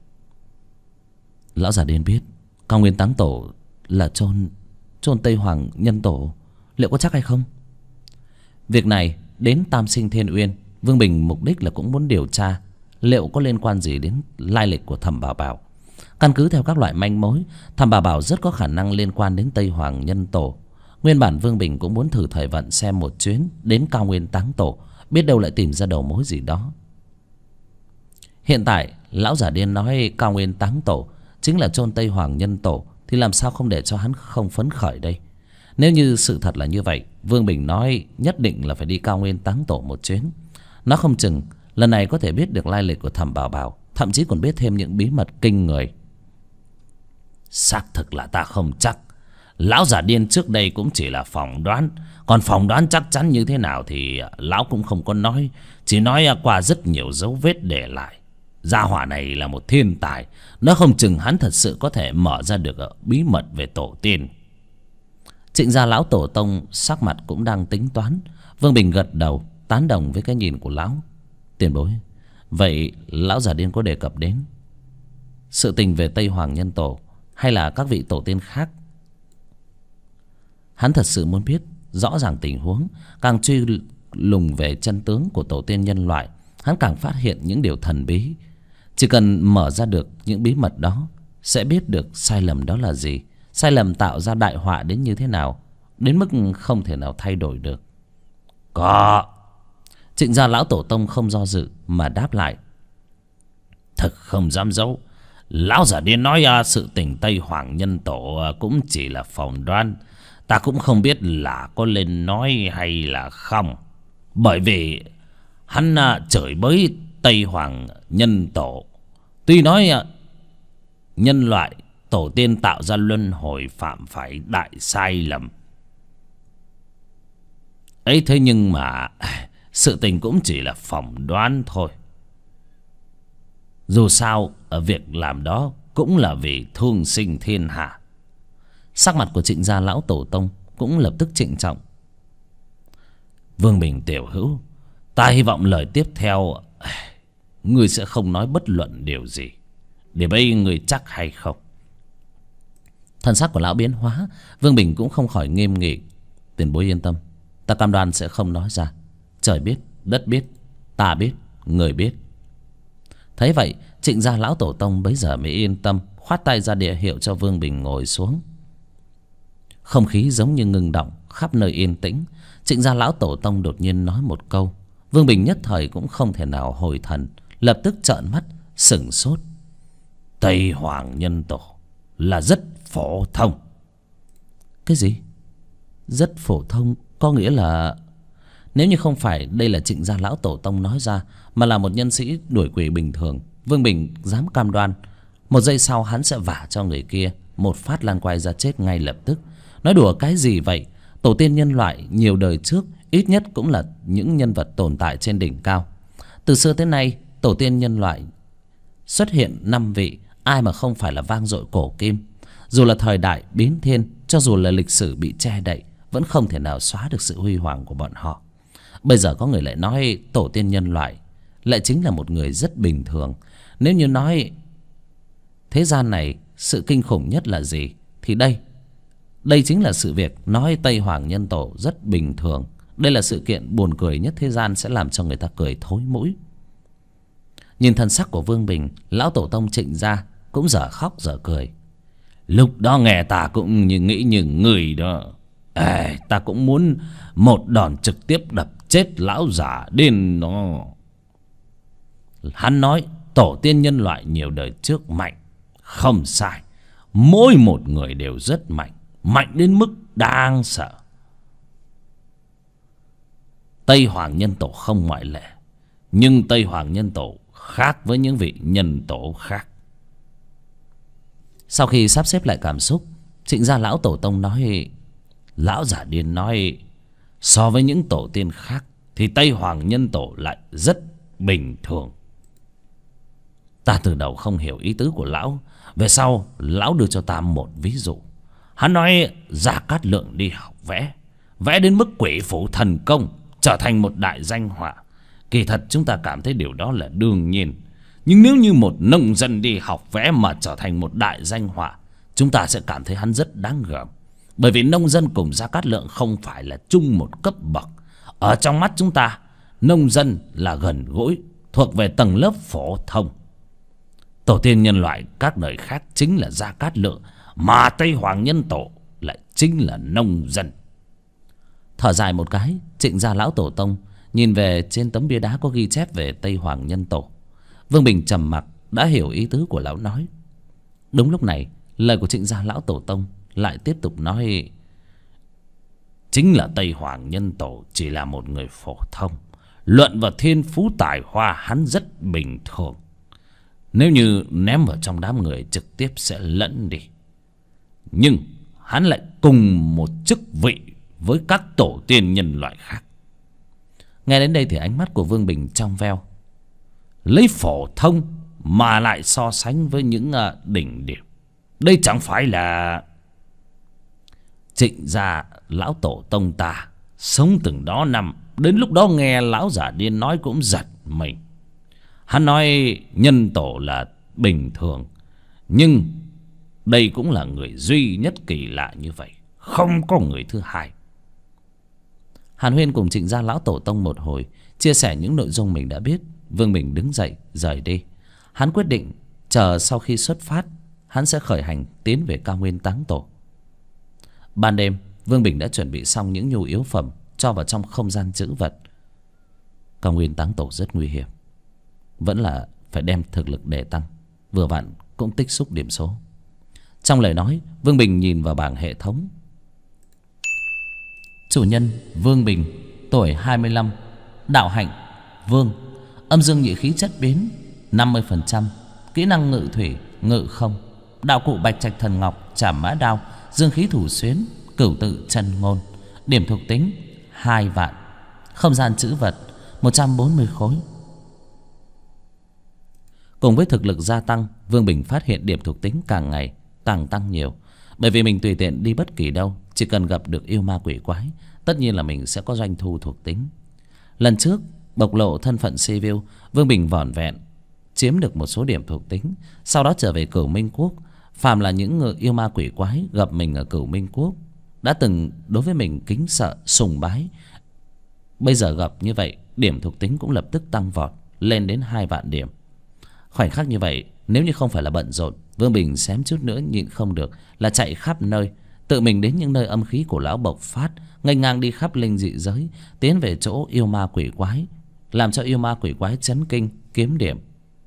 Lão già điên biết Cao Nguyên Táng Tổ là chôn Tây Hoàng Nhân Tổ, liệu có chắc hay không? Việc này đến Tam Sinh Thiên Uyên, Vương Bình mục đích là cũng muốn điều tra liệu có liên quan gì đến lai lịch của Thẩm Bảo Bảo. Căn cứ theo các loại manh mối, Thẩm Bảo Bảo rất có khả năng liên quan đến Tây Hoàng Nhân Tổ. Nguyên bản Vương Bình cũng muốn thử thời vận xem một chuyến đến Cao Nguyên Táng Tổ, biết đâu lại tìm ra đầu mối gì đó. Hiện tại lão giả điên nói Cao Nguyên Táng Tổ chính là chôn Tây Hoàng Nhân Tổ, thì làm sao không để cho hắn không phấn khởi đây? Nếu như sự thật là như vậy, Vương Bình nói nhất định là phải đi Cao Nguyên Táng Tổ một chuyến. Nó không chừng lần này có thể biết được lai lịch của Thẩm Bảo Bảo, thậm chí còn biết thêm những bí mật kinh người. Xác thực là ta không chắc. Lão già điên trước đây cũng chỉ là phỏng đoán, còn phỏng đoán chắc chắn như thế nào thì lão cũng không có nói, chỉ nói qua rất nhiều dấu vết để lại. Gia hỏa này là một thiên tài, nó không chừng hắn thật sự có thể mở ra được bí mật về tổ tiên. Trịnh gia lão tổ tông sắc mặt cũng đang tính toán. Vương Bình gật đầu tán đồng với cái nhìn của lão. Tiền bối, vậy lão già điên có đề cập đến sự tình về Tây Hoàng Nhân Tổ hay là các vị tổ tiên khác? Hắn thật sự muốn biết rõ ràng tình huống. Càng truy lùng về chân tướng của tổ tiên nhân loại, hắn càng phát hiện những điều thần bí. Chỉ cần mở ra được những bí mật đó, sẽ biết được sai lầm đó là gì, sai lầm tạo ra đại họa đến như thế nào, đến mức không thể nào thay đổi được. Có. Trịnh gia lão tổ tông không do dự mà đáp lại. Thực không dám giấu, lão giả điên nói sự tình Tây Hoàng Nhân Tổ cũng chỉ là phỏng đoán. Ta cũng không biết là có lên nói hay là không, bởi vì hắn chửi bới Tây Hoàng Nhân Tổ. Tuy nói nhân loại tổ tiên tạo ra luân hồi phạm phải đại sai lầm ấy, thế nhưng mà sự tình cũng chỉ là phỏng đoán thôi. Dù sao việc làm đó cũng là vì thương sinh thiên hạ. Sắc mặt của Trịnh gia lão tổ tông cũng lập tức trịnh trọng. Vương Bình tiểu hữu, ta hy vọng lời tiếp theo ngươi sẽ không nói bất luận điều gì. Để bây ngươi chắc hay không? Thân sắc của lão biến hóa, Vương Bình cũng không khỏi nghiêm nghị. Tiền bối yên tâm, ta cam đoan sẽ không nói ra. Trời biết, đất biết, ta biết, người biết. Thấy vậy, Trịnh gia lão tổ tông bấy giờ mới yên tâm, khoát tay ra địa hiệu cho Vương Bình ngồi xuống. Không khí giống như ngừng động, khắp nơi yên tĩnh. Trịnh gia lão tổ tông đột nhiên nói một câu, Vương Bình nhất thời cũng không thể nào hồi thần, lập tức trợn mắt sửng sốt. Tây Hoàng Nhân Tổ là rất phổ thông. Cái gì? Rất phổ thông có nghĩa là... Nếu như không phải đây là Trịnh gia lão tổ tông nói ra, mà là một nhân sĩ đuổi quỷ bình thường, Vương Bình dám cam đoan một giây sau hắn sẽ vả cho người kia một phát lan quay ra chết ngay lập tức. Nói đùa cái gì vậy? Tổ tiên nhân loại nhiều đời trước ít nhất cũng là những nhân vật tồn tại trên đỉnh cao. Từ xưa tới nay, tổ tiên nhân loại xuất hiện 5 vị, ai mà không phải là vang dội cổ kim. Dù là thời đại biến thiên, cho dù là lịch sử bị che đậy, vẫn không thể nào xóa được sự huy hoàng của bọn họ. Bây giờ có người lại nói tổ tiên nhân loại lại chính là một người rất bình thường. Nếu như nói thế gian này sự kinh khủng nhất là gì, thì đây chính là sự việc nói Tây Hoàng Nhân Tổ rất bình thường. Đây là sự kiện buồn cười nhất thế gian, sẽ làm cho người ta cười thối mũi. Nhìn thân sắc của Vương Bình, lão tổ tông Trịnh gia cũng dở khóc dở cười. Lúc đó nghe ta cũng nghĩ như người đó. Ta cũng muốn một đòn trực tiếp đập chết lão giả đến nó. Hắn nói tổ tiên nhân loại nhiều đời trước mạnh, không sai. Mỗi một người đều rất mạnh, mạnh đến mức đáng sợ. Tây Hoàng Nhân Tổ không ngoại lệ. Nhưng Tây Hoàng Nhân Tổ khác với những vị nhân tổ khác. Sau khi sắp xếp lại cảm xúc, Trịnh gia lão tổ tông nói: Lão giả điên nói, so với những tổ tiên khác thì Tây Hoàng Nhân Tổ lại rất bình thường. Ta từ đầu không hiểu ý tứ của lão. Về sau lão đưa cho ta một ví dụ. Hắn nói Gia Cát Lượng đi học vẽ đến mức quỷ phủ thần công, trở thành một đại danh họa. Kỳ thật chúng ta cảm thấy điều đó là đương nhiên. Nhưng nếu như một nông dân đi học vẽ mà trở thành một đại danh họa, chúng ta sẽ cảm thấy hắn rất đáng gờm. Bởi vì nông dân cùng Gia Cát Lượng không phải là chung một cấp bậc. Ở trong mắt chúng ta, nông dân là gần gũi, thuộc về tầng lớp phổ thông. Tổ tiên nhân loại các đời khác chính là Gia Cát Lượng, mà Tây Hoàng Nhân Tổ lại chính là nông dân. Thở dài một cái, Trịnh gia lão tổ tông nhìn về trên tấm bia đá có ghi chép về Tây Hoàng Nhân Tổ. Vương Bình trầm mặc, đã hiểu ý tứ của lão nói. Đúng lúc này, lời của Trịnh gia lão tổ tông lại tiếp tục nói: Chính là Tây Hoàng Nhân Tổ chỉ là một người phổ thông. Luận vào thiên phú tài hoa, hắn rất bình thường. Nếu như ném vào trong đám người trực tiếp sẽ lẫn đi. Nhưng hắn lại cùng một chức vị với các tổ tiên nhân loại khác. Nghe đến đây thì ánh mắt của Vương Bình trong veo. Lấy phổ thông mà lại so sánh với những đỉnh điểm, đây chẳng phải là... Trịnh gia lão tổ tông ta sống từng đó năm, đến lúc đó nghe lão giả điên nói cũng giật mình. Hắn nói nhân tổ là bình thường, nhưng đây cũng là người duy nhất kỳ lạ như vậy, không có người thứ hai. Hàn huyên cùng Trịnh gia lão tổ tông một hồi, chia sẻ những nội dung mình đã biết. Vương Bình đứng dậy rời đi. Hắn quyết định chờ sau khi xuất phát, hắn sẽ khởi hành tiến về Cao Nguyên Táng Tổ. Ban đêm, Vương Bình đã chuẩn bị xong những nhu yếu phẩm cho vào trong không gian trữ vật. Cao Nguyên Táng Tổ rất nguy hiểm, vẫn là phải đem thực lực để tăng, vừa vặn cũng tích xúc điểm số. Trong lời nói, Vương Bình nhìn vào bảng hệ thống. Chủ nhân Vương Bình, tuổi 25, đạo hạnh Vương, âm dương nhị khí chất biến 50%, kỹ năng ngự thủy, ngự không, đạo cụ bạch trạch thần ngọc, trảm mã đao, dương khí thủ xuyến, cửu tự chân ngôn. Điểm thuộc tính 2 vạn. Không gian trữ vật 140 khối. Cùng với thực lực gia tăng, Vương Bình phát hiện điểm thuộc tính càng ngày càng tăng nhiều. Bởi vì mình tùy tiện đi bất kỳ đâu, chỉ cần gặp được yêu ma quỷ quái, tất nhiên là mình sẽ có doanh thu thuộc tính. Lần trước bộc lộ thân phận civil, Vương Bình vỏn vẹn chiếm được một số điểm thuộc tính. Sau đó trở về Cửu Minh Quốc, phàm là những người yêu ma quỷ quái gặp mình ở Cửu Minh Quốc đã từng đối với mình kính sợ sùng bái, bây giờ gặp như vậy, điểm thuộc tính cũng lập tức tăng vọt lên đến 2 vạn điểm. Khoảnh khắc như vậy, nếu như không phải là bận rộn, Vương Bình xém chút nữa nhịn không được là chạy khắp nơi, tự mình đến những nơi âm khí của lão bộc phát, nghênh ngang đi khắp linh dị giới, tiến về chỗ yêu ma quỷ quái, làm cho yêu ma quỷ quái chấn kinh, kiếm điểm.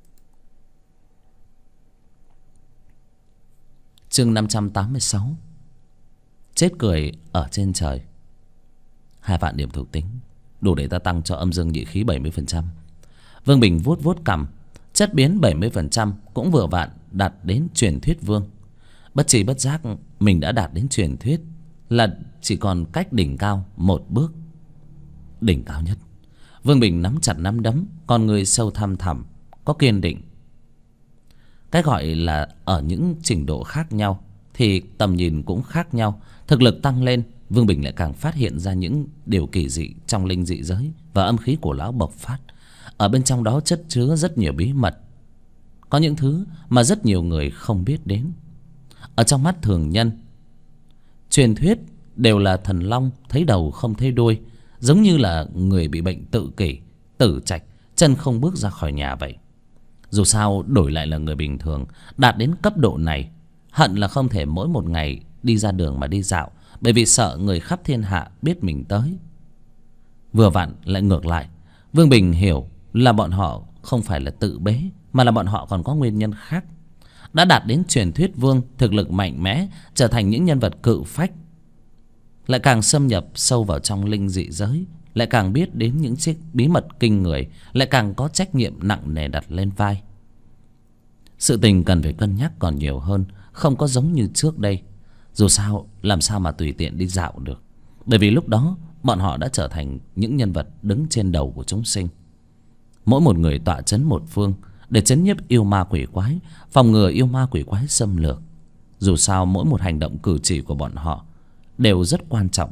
Chương 586. Chết cười ở trên trời. 2 vạn điểm thuộc tính đủ để ta tăng cho âm dương nhị khí 70%. Vương Bình vuốt vuốt cằm, chất biến 70% cũng vừa vặn đạt đến truyền thuyết vương. Bất tri bất giác mình đã đạt đến truyền thuyết, là chỉ còn cách đỉnh cao một bước. Đỉnh cao nhất, Vương Bình nắm chặt nắm đấm, con người sâu thăm thẳm, có kiên định. Cái gọi là ở những trình độ khác nhau thì tầm nhìn cũng khác nhau. Thực lực tăng lên, Vương Bình lại càng phát hiện ra những điều kỳ dị trong linh dị giới và âm khí của lão bộc phát. Ở bên trong đó chất chứa rất nhiều bí mật, có những thứ mà rất nhiều người không biết đến. Ở trong mắt thường nhân, truyền thuyết đều là thần long thấy đầu không thấy đuôi, giống như là người bị bệnh tự kỷ, tử trạch, chân không bước ra khỏi nhà vậy. Dù sao đổi lại là người bình thường đạt đến cấp độ này, hận là không thể mỗi một ngày đi ra đường mà đi dạo, bởi vì sợ người khắp thiên hạ biết mình tới. Vừa vặn lại ngược lại, Vương Bình hiểu là bọn họ không phải là tự bế, mà là bọn họ còn có nguyên nhân khác. Đã đạt đến truyền thuyết vương, thực lực mạnh mẽ, trở thành những nhân vật cự phách, lại càng xâm nhập sâu vào trong linh dị giới, lại càng biết đến những chiếc bí mật kinh người, lại càng có trách nhiệm nặng nề đặt lên vai. Sự tình cần phải cân nhắc còn nhiều hơn, không có giống như trước đây. Dù sao làm sao mà tùy tiện đi dạo được, bởi vì lúc đó bọn họ đã trở thành những nhân vật đứng trên đầu của chúng sinh. Mỗi một người tọa trấn một phương để trấn nhiếp yêu ma quỷ quái, phòng ngừa yêu ma quỷ quái xâm lược. Dù sao mỗi một hành động cử chỉ của bọn họ đều rất quan trọng.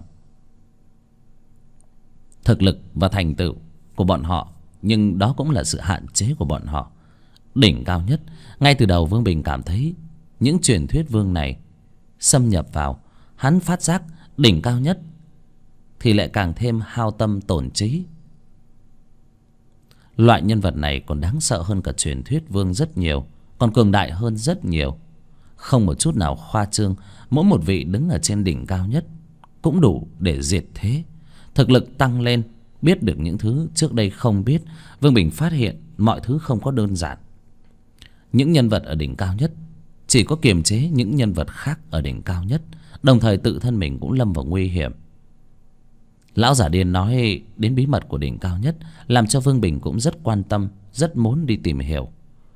Thực lực và thành tựu của bọn họ, nhưng đó cũng là sự hạn chế của bọn họ. Đỉnh cao nhất, ngay từ đầu Vương Bình cảm thấy những truyền thuyết vương này xâm nhập vào, hắn phát giác đỉnh cao nhất thì lại càng thêm hao tâm tổn trí. Loại nhân vật này còn đáng sợ hơn cả truyền thuyết vương rất nhiều, còn cường đại hơn rất nhiều. Không một chút nào khoa trương, mỗi một vị đứng ở trên đỉnh cao nhất cũng đủ để diệt thế. Thực lực tăng lên, biết được những thứ trước đây không biết, Vương Bình phát hiện mọi thứ không có đơn giản. Những nhân vật ở đỉnh cao nhất chỉ có kiềm chế những nhân vật khác ở đỉnh cao nhất, đồng thời tự thân mình cũng lâm vào nguy hiểm. Lão giả điên nói đến bí mật của đỉnh cao nhất, làm cho Vương Bình cũng rất quan tâm, rất muốn đi tìm hiểu.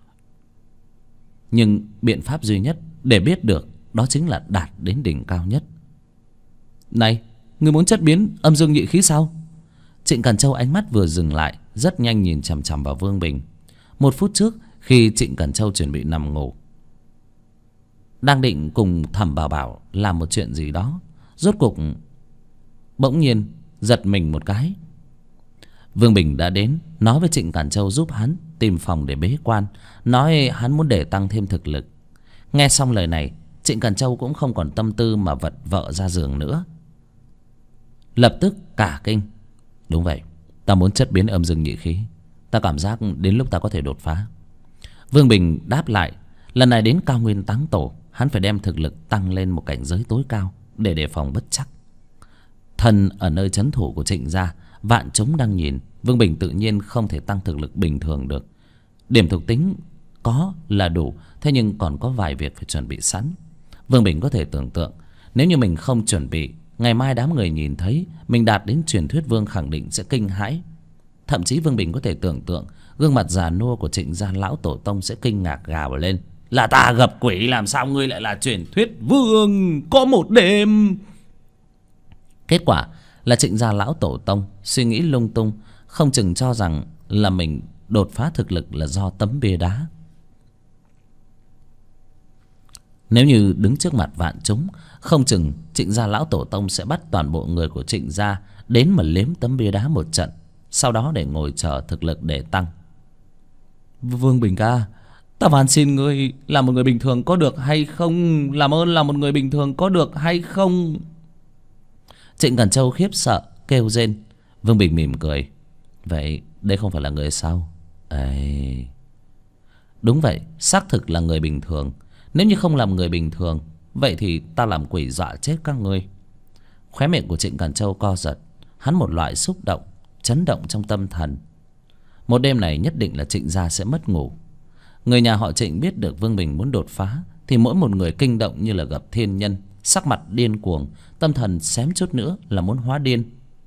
Nhưng biện pháp duy nhất để biết được đó chính là đạt đến đỉnh cao nhất. Này, ngươi muốn chất biến âm dương nhị khí sao? Trịnh Càn Châu ánh mắt vừa dừng lại, rất nhanh nhìn chằm chằm vào Vương Bình. Một phút trước, khi Trịnh Càn Châu chuẩn bị nằm ngủ, đang định cùng Thẩm Bảo Bảo làm một chuyện gì đó, rốt cục bỗng nhiên giật mình một cái. Vương Bình đã đến, nói với Trịnh Càn Châu giúp hắn tìm phòng để bế quan, nói hắn muốn để tăng thêm thực lực. Nghe xong lời này, Trịnh Càn Châu cũng không còn tâm tư mà vật vợ ra giường nữa, lập tức cả kinh. Đúng vậy, ta muốn chất biến âm dương nhị khí, ta cảm giác đến lúc ta có thể đột phá. Vương Bình đáp lại, lần này đến Cao Nguyên Táng Tổ, hắn phải đem thực lực tăng lên một cảnh giới tối cao để đề phòng bất trắc. Thân ở nơi trấn thủ của Trịnh gia, vạn chúng đang nhìn, Vương Bình tự nhiên không thể tăng thực lực bình thường được. Điểm thuộc tính có là đủ, thế nhưng còn có vài việc phải chuẩn bị sẵn. Vương Bình có thể tưởng tượng, nếu như mình không chuẩn bị, ngày mai đám người nhìn thấy mình đạt đến truyền thuyết vương khẳng định sẽ kinh hãi. Thậm chí Vương Bình có thể tưởng tượng gương mặt già nua của Trịnh gia lão tổ tông sẽ kinh ngạc gào lên: là ta gặp quỷ, làm sao ngươi lại là truyền thuyết vương có một đêm? Kết quả là Trịnh gia lão tổ tông suy nghĩ lung tung, không chừng cho rằng là mình đột phá thực lực là do tấm bia đá. Nếu như đứng trước mặt vạn chúng, không chừng Trịnh gia lão tổ tông sẽ bắt toàn bộ người của Trịnh gia đến mà liếm tấm bia đá một trận, sau đó để ngồi chờ thực lực để tăng. Vương Bình ca, ta van xin ngươi là một người bình thường có được hay không? Làm ơn là một người bình thường có được hay không? Trịnh Cẩn Châu khiếp sợ kêu rên. Vương Bình mỉm cười. Vậy đây không phải là người sao? Ấy, đúng vậy, xác thực là người bình thường. Nếu như không làm người bình thường, vậy thì ta làm quỷ dọa chết các ngươi. Khóe miệng của Trịnh Cẩn Châu co giật. Hắn một loại xúc động, chấn động trong tâm thần. Một đêm này nhất định là Trịnh gia sẽ mất ngủ. Người nhà họ Trịnh biết được Vương Bình muốn đột phá thì mỗi một người kinh động như là gặp thiên nhân, sắc mặt điên cuồng, tâm thần xém chút nữa là muốn hóa điên.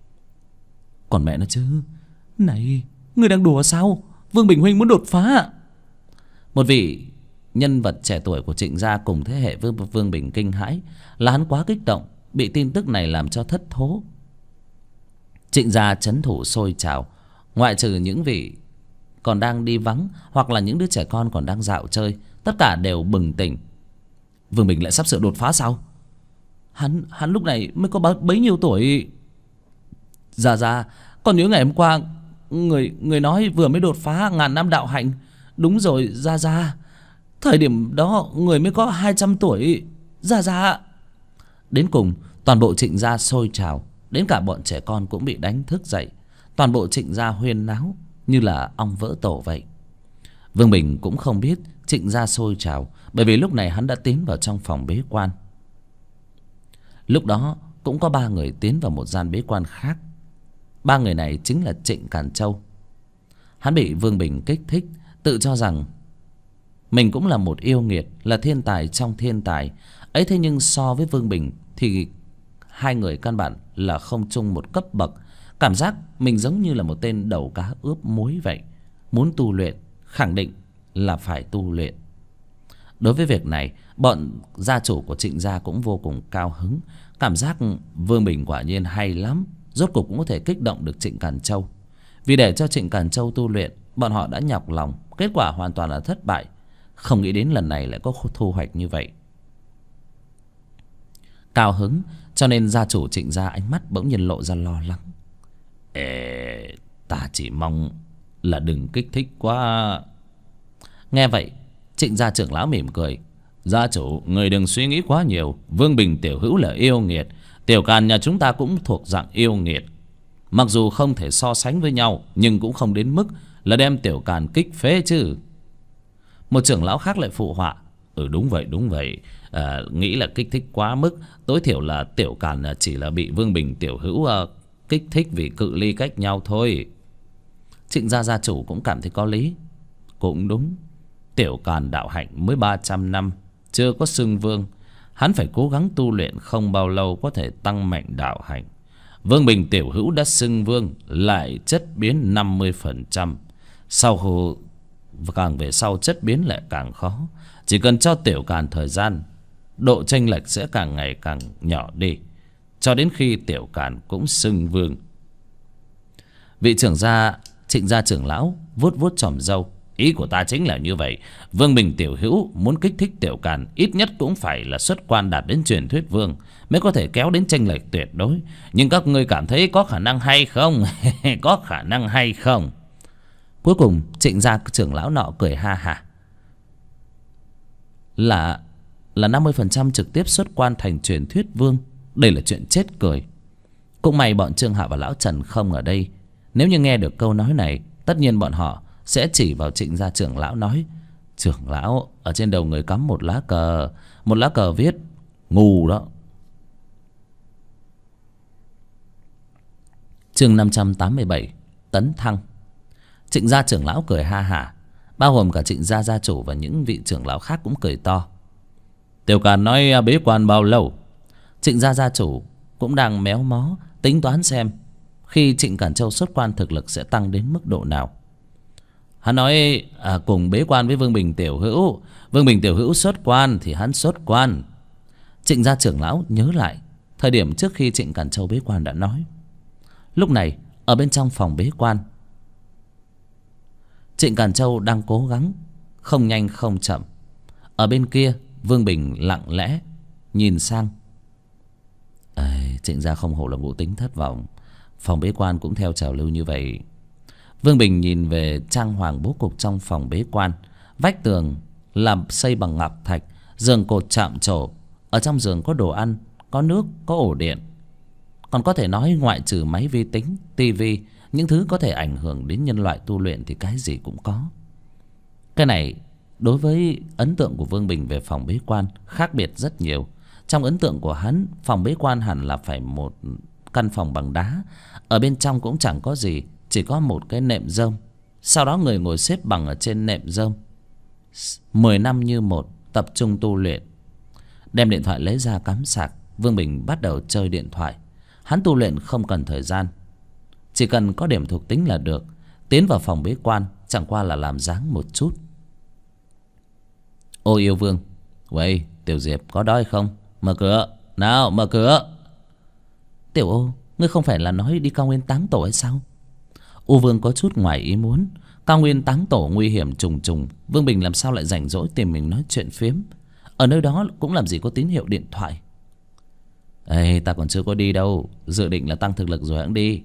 Còn mẹ nó chứ, này, ngươi đang đùa sao? Vương Bình huynh muốn đột phá. Một vị nhân vật trẻ tuổi của Trịnh gia cùng thế hệ với Vương Bình kinh hãi, là hắn quá kích động, bị tin tức này làm cho thất thố. Trịnh gia trấn thủ sôi trào, ngoại trừ những vị còn đang đi vắng hoặc là những đứa trẻ con còn đang dạo chơi, tất cả đều bừng tỉnh. Vương Bình lại sắp sửa đột phá sao? Hắn lúc này mới có bấy nhiêu tuổi? Dạ, còn nhớ ngày hôm qua người nói vừa mới đột phá ngàn năm đạo hạnh. Đúng rồi ra, thời điểm đó người mới có 200 tuổi. Dạ. Đến cùng toàn bộ Trịnh gia sôi trào, đến cả bọn trẻ con cũng bị đánh thức dậy. Toàn bộ Trịnh gia huyên náo như là ong vỡ tổ vậy. Vương Bình cũng không biết Trịnh gia sôi trào, bởi vì lúc này hắn đã tiến vào trong phòng bế quan. Lúc đó cũng có 3 người tiến vào một gian bế quan khác. 3 người này chính là Trịnh Càn Châu. Hắn bị Vương Bình kích thích, tự cho rằng mình cũng là một yêu nghiệt, là thiên tài trong thiên tài ấy. Thế nhưng so với Vương Bình thì hai người căn bản là không chung một cấp bậc. Cảm giác mình giống như là một tên đầu cá ướp muối vậy. Muốn tu luyện, khẳng định là phải tu luyện. Đối với việc này, bọn gia chủ của Trịnh gia cũng vô cùng cao hứng. Cảm giác Vương Bình quả nhiên hay lắm, rốt cuộc cũng có thể kích động được Trịnh Càn Châu. Vì để cho Trịnh Càn Châu tu luyện, bọn họ đã nhọc lòng, kết quả hoàn toàn là thất bại. Không nghĩ đến lần này lại có thu hoạch như vậy. Cao hứng cho nên gia chủ Trịnh gia ánh mắt bỗng nhiên lộ ra lo lắng. Ta chỉ mong là đừng kích thích quá. Nghe vậy, Trịnh gia trưởng lão mỉm cười. Gia chủ, người đừng suy nghĩ quá nhiều. Vương Bình tiểu hữu là yêu nghiệt, Tiểu Càn nhà chúng ta cũng thuộc dạng yêu nghiệt. Mặc dù không thể so sánh với nhau, nhưng cũng không đến mức là đem Tiểu Càn kích phế chứ. Một trưởng lão khác lại phụ họa. Đúng vậy. Nghĩ là kích thích quá mức. Tối thiểu là Tiểu Càn chỉ là bị Vương Bình tiểu hữu kích thích vì cự ly cách nhau thôi. Trịnh gia gia chủ cũng cảm thấy có lý. Cũng đúng, Tiểu Càn đạo hạnh mới 300 năm, chưa có xưng vương. Hắn phải cố gắng tu luyện, không bao lâu có thể tăng mạnh đạo hạnh. Vương Bình tiểu hữu đã xưng vương, lại chất biến 50%. Sau càng về sau chất biến lại càng khó. Chỉ cần cho Tiểu Càn thời gian, độ chênh lệch sẽ càng ngày càng nhỏ đi, cho đến khi Tiểu Càn cũng xưng vương. Vị trưởng gia Trịnh gia trưởng lão vuốt vuốt chòm râu. Ý của ta chính là như vậy. Vương Bình tiểu hữu muốn kích thích Tiểu Càn, ít nhất cũng phải là xuất quan đạt đến truyền thuyết vương, mới có thể kéo đến chênh lệch tuyệt đối. Nhưng các ngươi cảm thấy có khả năng hay không? Có khả năng hay không? Cuối cùng Trịnh gia trưởng lão nọ cười ha hả. Là 50% trực tiếp xuất quan thành truyền thuyết vương. Đây là chuyện chết cười. Cũng may bọn Trương Hạo và lão Trần không ở đây. Nếu như nghe được câu nói này, tất nhiên bọn họ sẽ chỉ vào Trịnh gia trưởng lão nói: trưởng lão, ở trên đầu người cắm một lá cờ viết ngu đó. Chương 587 tấn thăng. Trịnh gia trưởng lão cười ha hả, bao gồm cả Trịnh gia gia chủ và những vị trưởng lão khác cũng cười to. Tiểu Càn nói bế quan bao lâu? Trịnh gia gia chủ cũng đang méo mó tính toán xem khi Trịnh Càn Châu xuất quan thực lực sẽ tăng đến mức độ nào. Hắn nói cùng bế quan với Vương Bình tiểu hữu. Vương Bình tiểu hữu xuất quan thì hắn xuất quan. Trịnh gia trưởng lão nhớ lại thời điểm trước khi Trịnh Càn Châu bế quan đã nói. Lúc này ở bên trong phòng bế quan, Trịnh Càn Châu đang cố gắng không nhanh không chậm. Ở bên kia Vương Bình lặng lẽ nhìn sang. Trịnh gia không hổ là ngũ tính thất vọng, phòng bế quan cũng theo trào lưu như vậy. Vương Bình nhìn về trang hoàng bố cục trong phòng bế quan. Vách tường làm xây bằng ngọc thạch, giường cột chạm trổ. Ở trong giường có đồ ăn, có nước, có ổ điện. Còn có thể nói ngoại trừ máy vi tính, tivi, những thứ có thể ảnh hưởng đến nhân loại tu luyện thì cái gì cũng có. Cái này đối với ấn tượng của Vương Bình về phòng bế quan khác biệt rất nhiều. Trong ấn tượng của hắn, phòng bế quan hẳn là phải một căn phòng bằng đá. Ở bên trong cũng chẳng có gì, chỉ có một cái nệm rơm. Sau đó người ngồi xếp bằng ở trên nệm rơm, 10 năm như một, tập trung tu luyện. Đem điện thoại lấy ra cắm sạc, Vương Bình bắt đầu chơi điện thoại. Hắn tu luyện không cần thời gian, chỉ cần có điểm thuộc tính là được. Tiến vào phòng bế quan chẳng qua là làm dáng một chút. Ô yêu vương,喂, Tiểu Diệp có đói không? Mở cửa, nào mở cửa. Tiểu Ô, ngươi không phải là nói đi cao nguyên táng tổ hay sao? U Vương có chút ngoài ý muốn. Cao nguyên táng tổ nguy hiểm trùng trùng, Vương Bình làm sao lại rảnh rỗi tìm mình nói chuyện phiếm? Ở nơi đó cũng làm gì có tín hiệu điện thoại. Ta còn chưa có đi đâu, dự định là tăng thực lực rồi hẵng đi.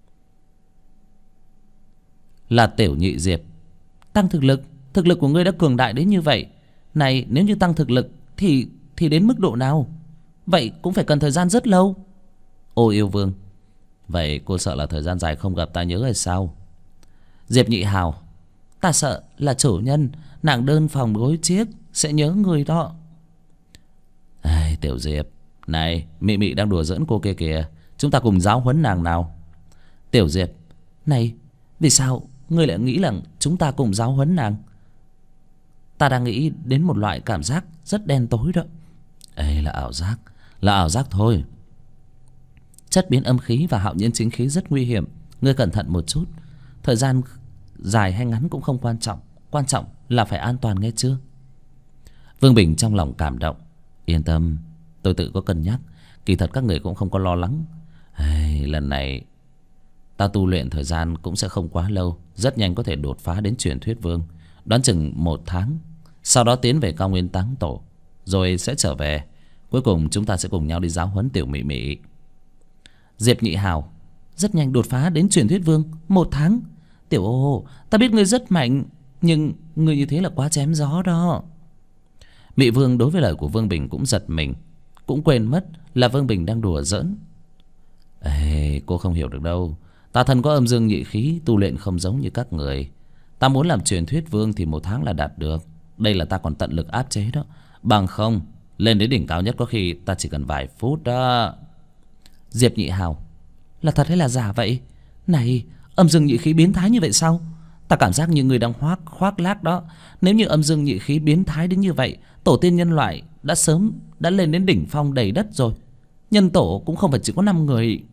Là Tiểu Nhị Diệp. Tăng thực lực? Thực lực của ngươi đã cường đại đến như vậy. Này, nếu như tăng thực lực thì đến mức độ nào? Vậy cũng phải cần thời gian rất lâu. Ô yêu vương, vậy cô sợ là thời gian dài không gặp ta nhớ hay sao? Diệp Nhị Hào, ta sợ là chủ nhân nàng đơn phòng gối chiếc sẽ nhớ người đó. Tiểu Diệp, này, Mị Mị đang đùa giỡn cô kia kìa, chúng ta cùng giáo huấn nàng nào. Tiểu Diệp, này, vì sao ngươi lại nghĩ là chúng ta cùng giáo huấn nàng? Ta đang nghĩ đến một loại cảm giác rất đen tối đó. Là ảo giác thôi. Chất biến âm khí và hạo nhiên chính khí rất nguy hiểm, ngươi cẩn thận một chút. Thời gian dài hay ngắn cũng không quan trọng, quan trọng là phải an toàn, nghe chưa? Vương Bình trong lòng cảm động. Yên tâm, tôi tự có cân nhắc. Kỳ thật các người cũng không có lo lắng. Lần này ta tu luyện thời gian cũng sẽ không quá lâu, rất nhanh có thể đột phá đến truyền thuyết vương. Đoán chừng 1 tháng, sau đó tiến về cao nguyên táng tổ, rồi sẽ trở về. Cuối cùng chúng ta sẽ cùng nhau đi giáo huấn Tiểu Mị Mị. Diệp Nhị Hào, rất nhanh đột phá đến truyền thuyết vương, 1 tháng. Tiểu Ô, ta biết ngươi rất mạnh, nhưng ngươi như thế là quá chém gió đó. Mị Vương đối với lời của Vương Bình cũng giật mình, cũng quên mất là Vương Bình đang đùa giỡn. Cô không hiểu được đâu. Ta thân có âm dương nhị khí, tu luyện không giống như các người. Ta muốn làm truyền thuyết vương thì 1 tháng là đạt được. Đây là ta còn tận lực áp chế đó. Bằng không, lên đến đỉnh cao nhất có khi ta chỉ cần vài phút đó. Diệp Nhị Hào, là thật hay là giả vậy? Này, âm dương nhị khí biến thái như vậy sao? Ta cảm giác như người đang khoác lác đó. Nếu như âm dương nhị khí biến thái đến như vậy, tổ tiên nhân loại đã lên đến đỉnh phong đầy đất rồi. Nhân tổ cũng không phải chỉ có 5 người.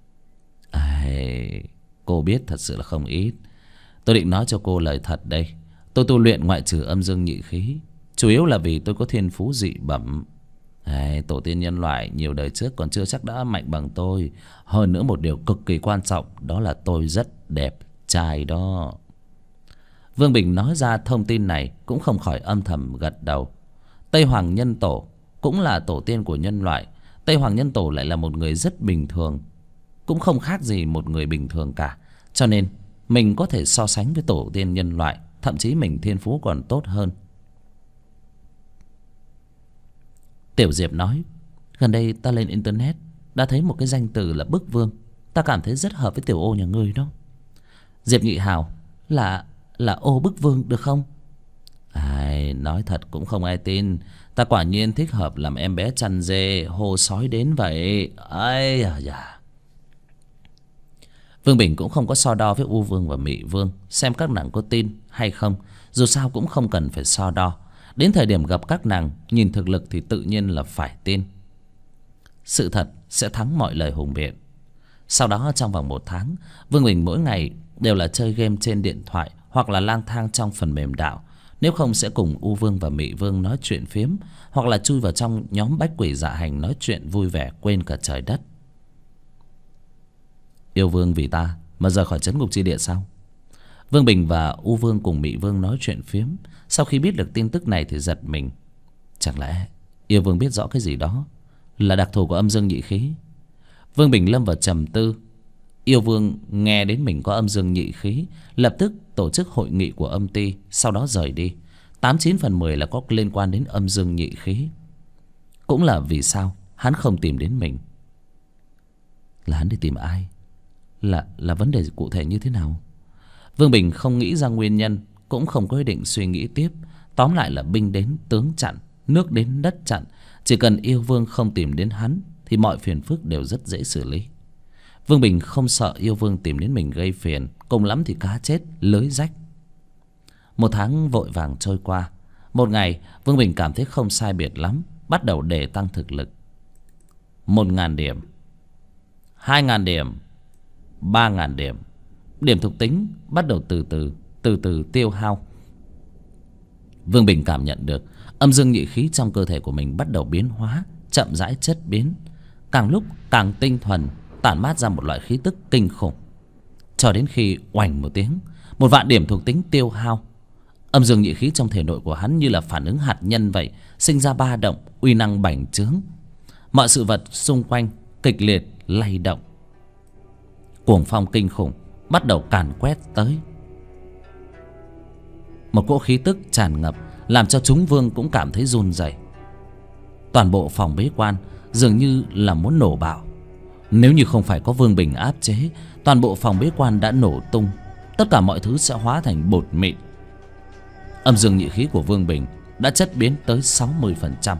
Cô biết thật sự là không ít. Tôi định nói cho cô lời thật đây. Tôi tu luyện ngoại trừ âm dương nhị khí, chủ yếu là vì tôi có thiên phú dị bẩm. Tổ tiên nhân loại nhiều đời trước còn chưa chắc đã mạnh bằng tôi. Hơn nữa một điều cực kỳ quan trọng, đó là tôi rất đẹp trai đó. Vương Bình nói ra thông tin này cũng không khỏi âm thầm gật đầu. Tây Hoàng Nhân Tổ cũng là tổ tiên của nhân loại. Tây Hoàng Nhân Tổ lại là một người rất bình thường, cũng không khác gì một người bình thường cả. Cho nên mình có thể so sánh với tổ tiên nhân loại, thậm chí mình thiên phú còn tốt hơn. Tiểu Diệp nói, gần đây ta lên internet đã thấy một cái danh từ là bức vương. Ta cảm thấy rất hợp với Tiểu Ô nhà ngươi đó. Diệp Nhị Hào, là Ô bức vương được không? Nói thật cũng không ai tin. Ta quả nhiên thích hợp làm em bé chăn dê hô sói đến vậy. Vương Bình cũng không có so đo với U Vương và Mị Vương xem các nàng có tin hay không. Dù sao cũng không cần phải so đo. Đến thời điểm gặp các nàng, nhìn thực lực thì tự nhiên là phải tin. Sự thật sẽ thắng mọi lời hùng biện. Sau đó trong vòng 1 tháng, Vương Bình mỗi ngày đều là chơi game trên điện thoại hoặc là lang thang trong phần mềm đạo. Nếu không sẽ cùng U Vương và Mị Vương nói chuyện phiếm, hoặc là chui vào trong nhóm bách quỷ dạ hành nói chuyện vui vẻ quên cả trời đất. Yêu Vương vì ta mà rời khỏi trấn ngục chi địa sao? Vương Bình và U Vương cùng Mị Vương nói chuyện phiếm. Sau khi biết được tin tức này thì giật mình. Chẳng lẽ yêu vương biết rõ cái gì đó là đặc thù của âm dương nhị khí? Vương Bình lâm vào trầm tư. Yêu vương nghe đến mình có âm dương nhị khí, lập tức tổ chức hội nghị của âm ty, sau đó rời đi. 89/10 là có liên quan đến âm dương nhị khí. Cũng là vì sao hắn không tìm đến mình. Là hắn đi tìm ai? Là vấn đề cụ thể như thế nào? Vương Bình không nghĩ ra nguyên nhân, cũng không có ý định suy nghĩ tiếp. Tóm lại là binh đến tướng chặn, nước đến đất chặn. Chỉ cần yêu vương không tìm đến hắn thì mọi phiền phức đều rất dễ xử lý. Vương Bình không sợ yêu vương tìm đến mình gây phiền, cùng lắm thì cá chết lưới rách. 1 tháng vội vàng trôi qua. Một ngày Vương Bình cảm thấy không sai biệt lắm, bắt đầu đề tăng thực lực. 1.000 điểm, 2.000 điểm, 3.000 điểm. Điểm thuộc tính bắt đầu từ từ tiêu hao. Vương Bình cảm nhận được âm dương nhị khí trong cơ thể của mình bắt đầu biến hóa, chậm rãi chất biến, càng lúc càng tinh thuần, tản mát ra một loại khí tức kinh khủng. Cho đến khi oành một tiếng, 1.000 điểm thuộc tính tiêu hao. Âm dương nhị khí trong thể nội của hắn như là phản ứng hạt nhân vậy, sinh ra ba động, uy năng bành trướng. Mọi sự vật xung quanh kịch liệt lay động. Cuồng phong kinh khủng bắt đầu càn quét tới. Một cỗ khí tức tràn ngập làm cho chúng vương cũng cảm thấy run rẩy. Toàn bộ phòng bế quan dường như là muốn nổ bạo. Nếu như không phải có Vương Bình áp chế, toàn bộ phòng bế quan đã nổ tung. Tất cả mọi thứ sẽ hóa thành bột mịn. Âm dương nhị khí của Vương Bình đã chất biến tới 60%.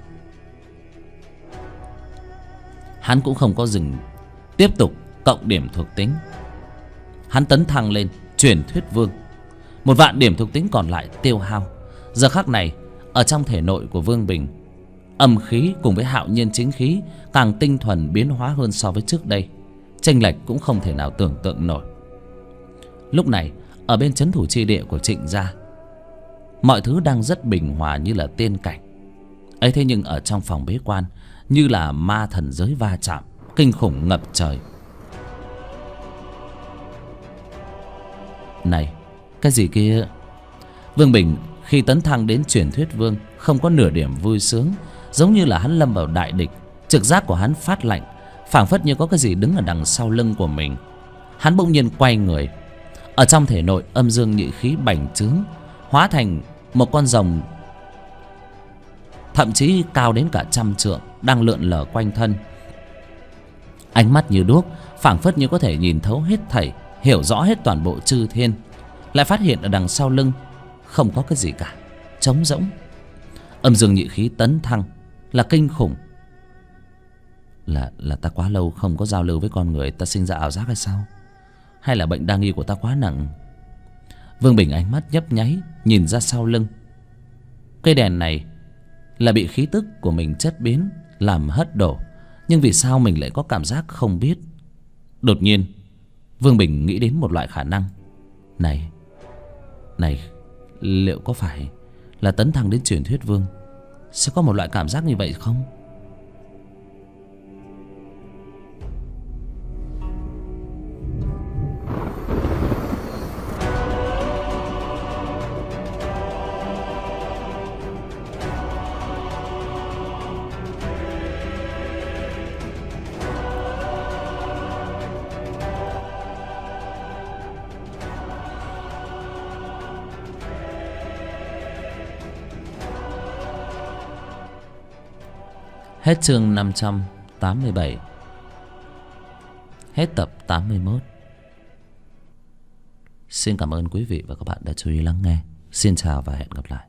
Hắn cũng không có dừng, tiếp tục cộng điểm thuộc tính. Hắn tấn thăng lên truyền thuyết vương. 1.000 điểm thuộc tính còn lại tiêu hao. Giờ khắc này ở trong thể nội của Vương Bình, âm khí cùng với hạo nhiên chính khí càng tinh thuần biến hóa hơn so với trước đây. Chênh lệch cũng không thể nào tưởng tượng nổi. Lúc này ở bên trấn thủ chi địa của Trịnh gia, mọi thứ đang rất bình hòa như là tiên cảnh ấy. Thế nhưng ở trong phòng bế quan như là ma thần giới va chạm, kinh khủng ngập trời. Này, cái gì kia? Vương Bình khi tấn thăng đến truyền thuyết vương không có nửa điểm vui sướng, giống như là hắn lâm vào đại địch. Trực giác của hắn phát lạnh, phảng phất như có cái gì đứng ở đằng sau lưng của mình. Hắn bỗng nhiên quay người. Ở trong thể nội âm dương nhị khí bành trướng, hóa thành một con rồng, thậm chí cao đến cả 100 trượng, đang lượn lờ quanh thân. Ánh mắt như đuốc, phảng phất như có thể nhìn thấu hết thảy, hiểu rõ hết toàn bộ chư thiên. Lại phát hiện ở đằng sau lưng không có cái gì cả, trống rỗng. Âm dương nhị khí tấn thăng là kinh khủng. Là ta quá lâu không có giao lưu với con người, ta sinh ra ảo giác hay sao? Hay là bệnh đa nghi của ta quá nặng? Vương Bình ánh mắt nhấp nháy, nhìn ra sau lưng. Cây đèn này là bị khí tức của mình chất biến làm hất đổ, nhưng vì sao mình lại có cảm giác không biết? Đột nhiên Vương Bình nghĩ đến một loại khả năng. Này, liệu có phải là tấn thăng đến truyền thuyết vương sẽ có một loại cảm giác như vậy không? Hết chương 587. Hết tập 81. Xin cảm ơn quý vị và các bạn đã chú ý lắng nghe. Xin chào và hẹn gặp lại.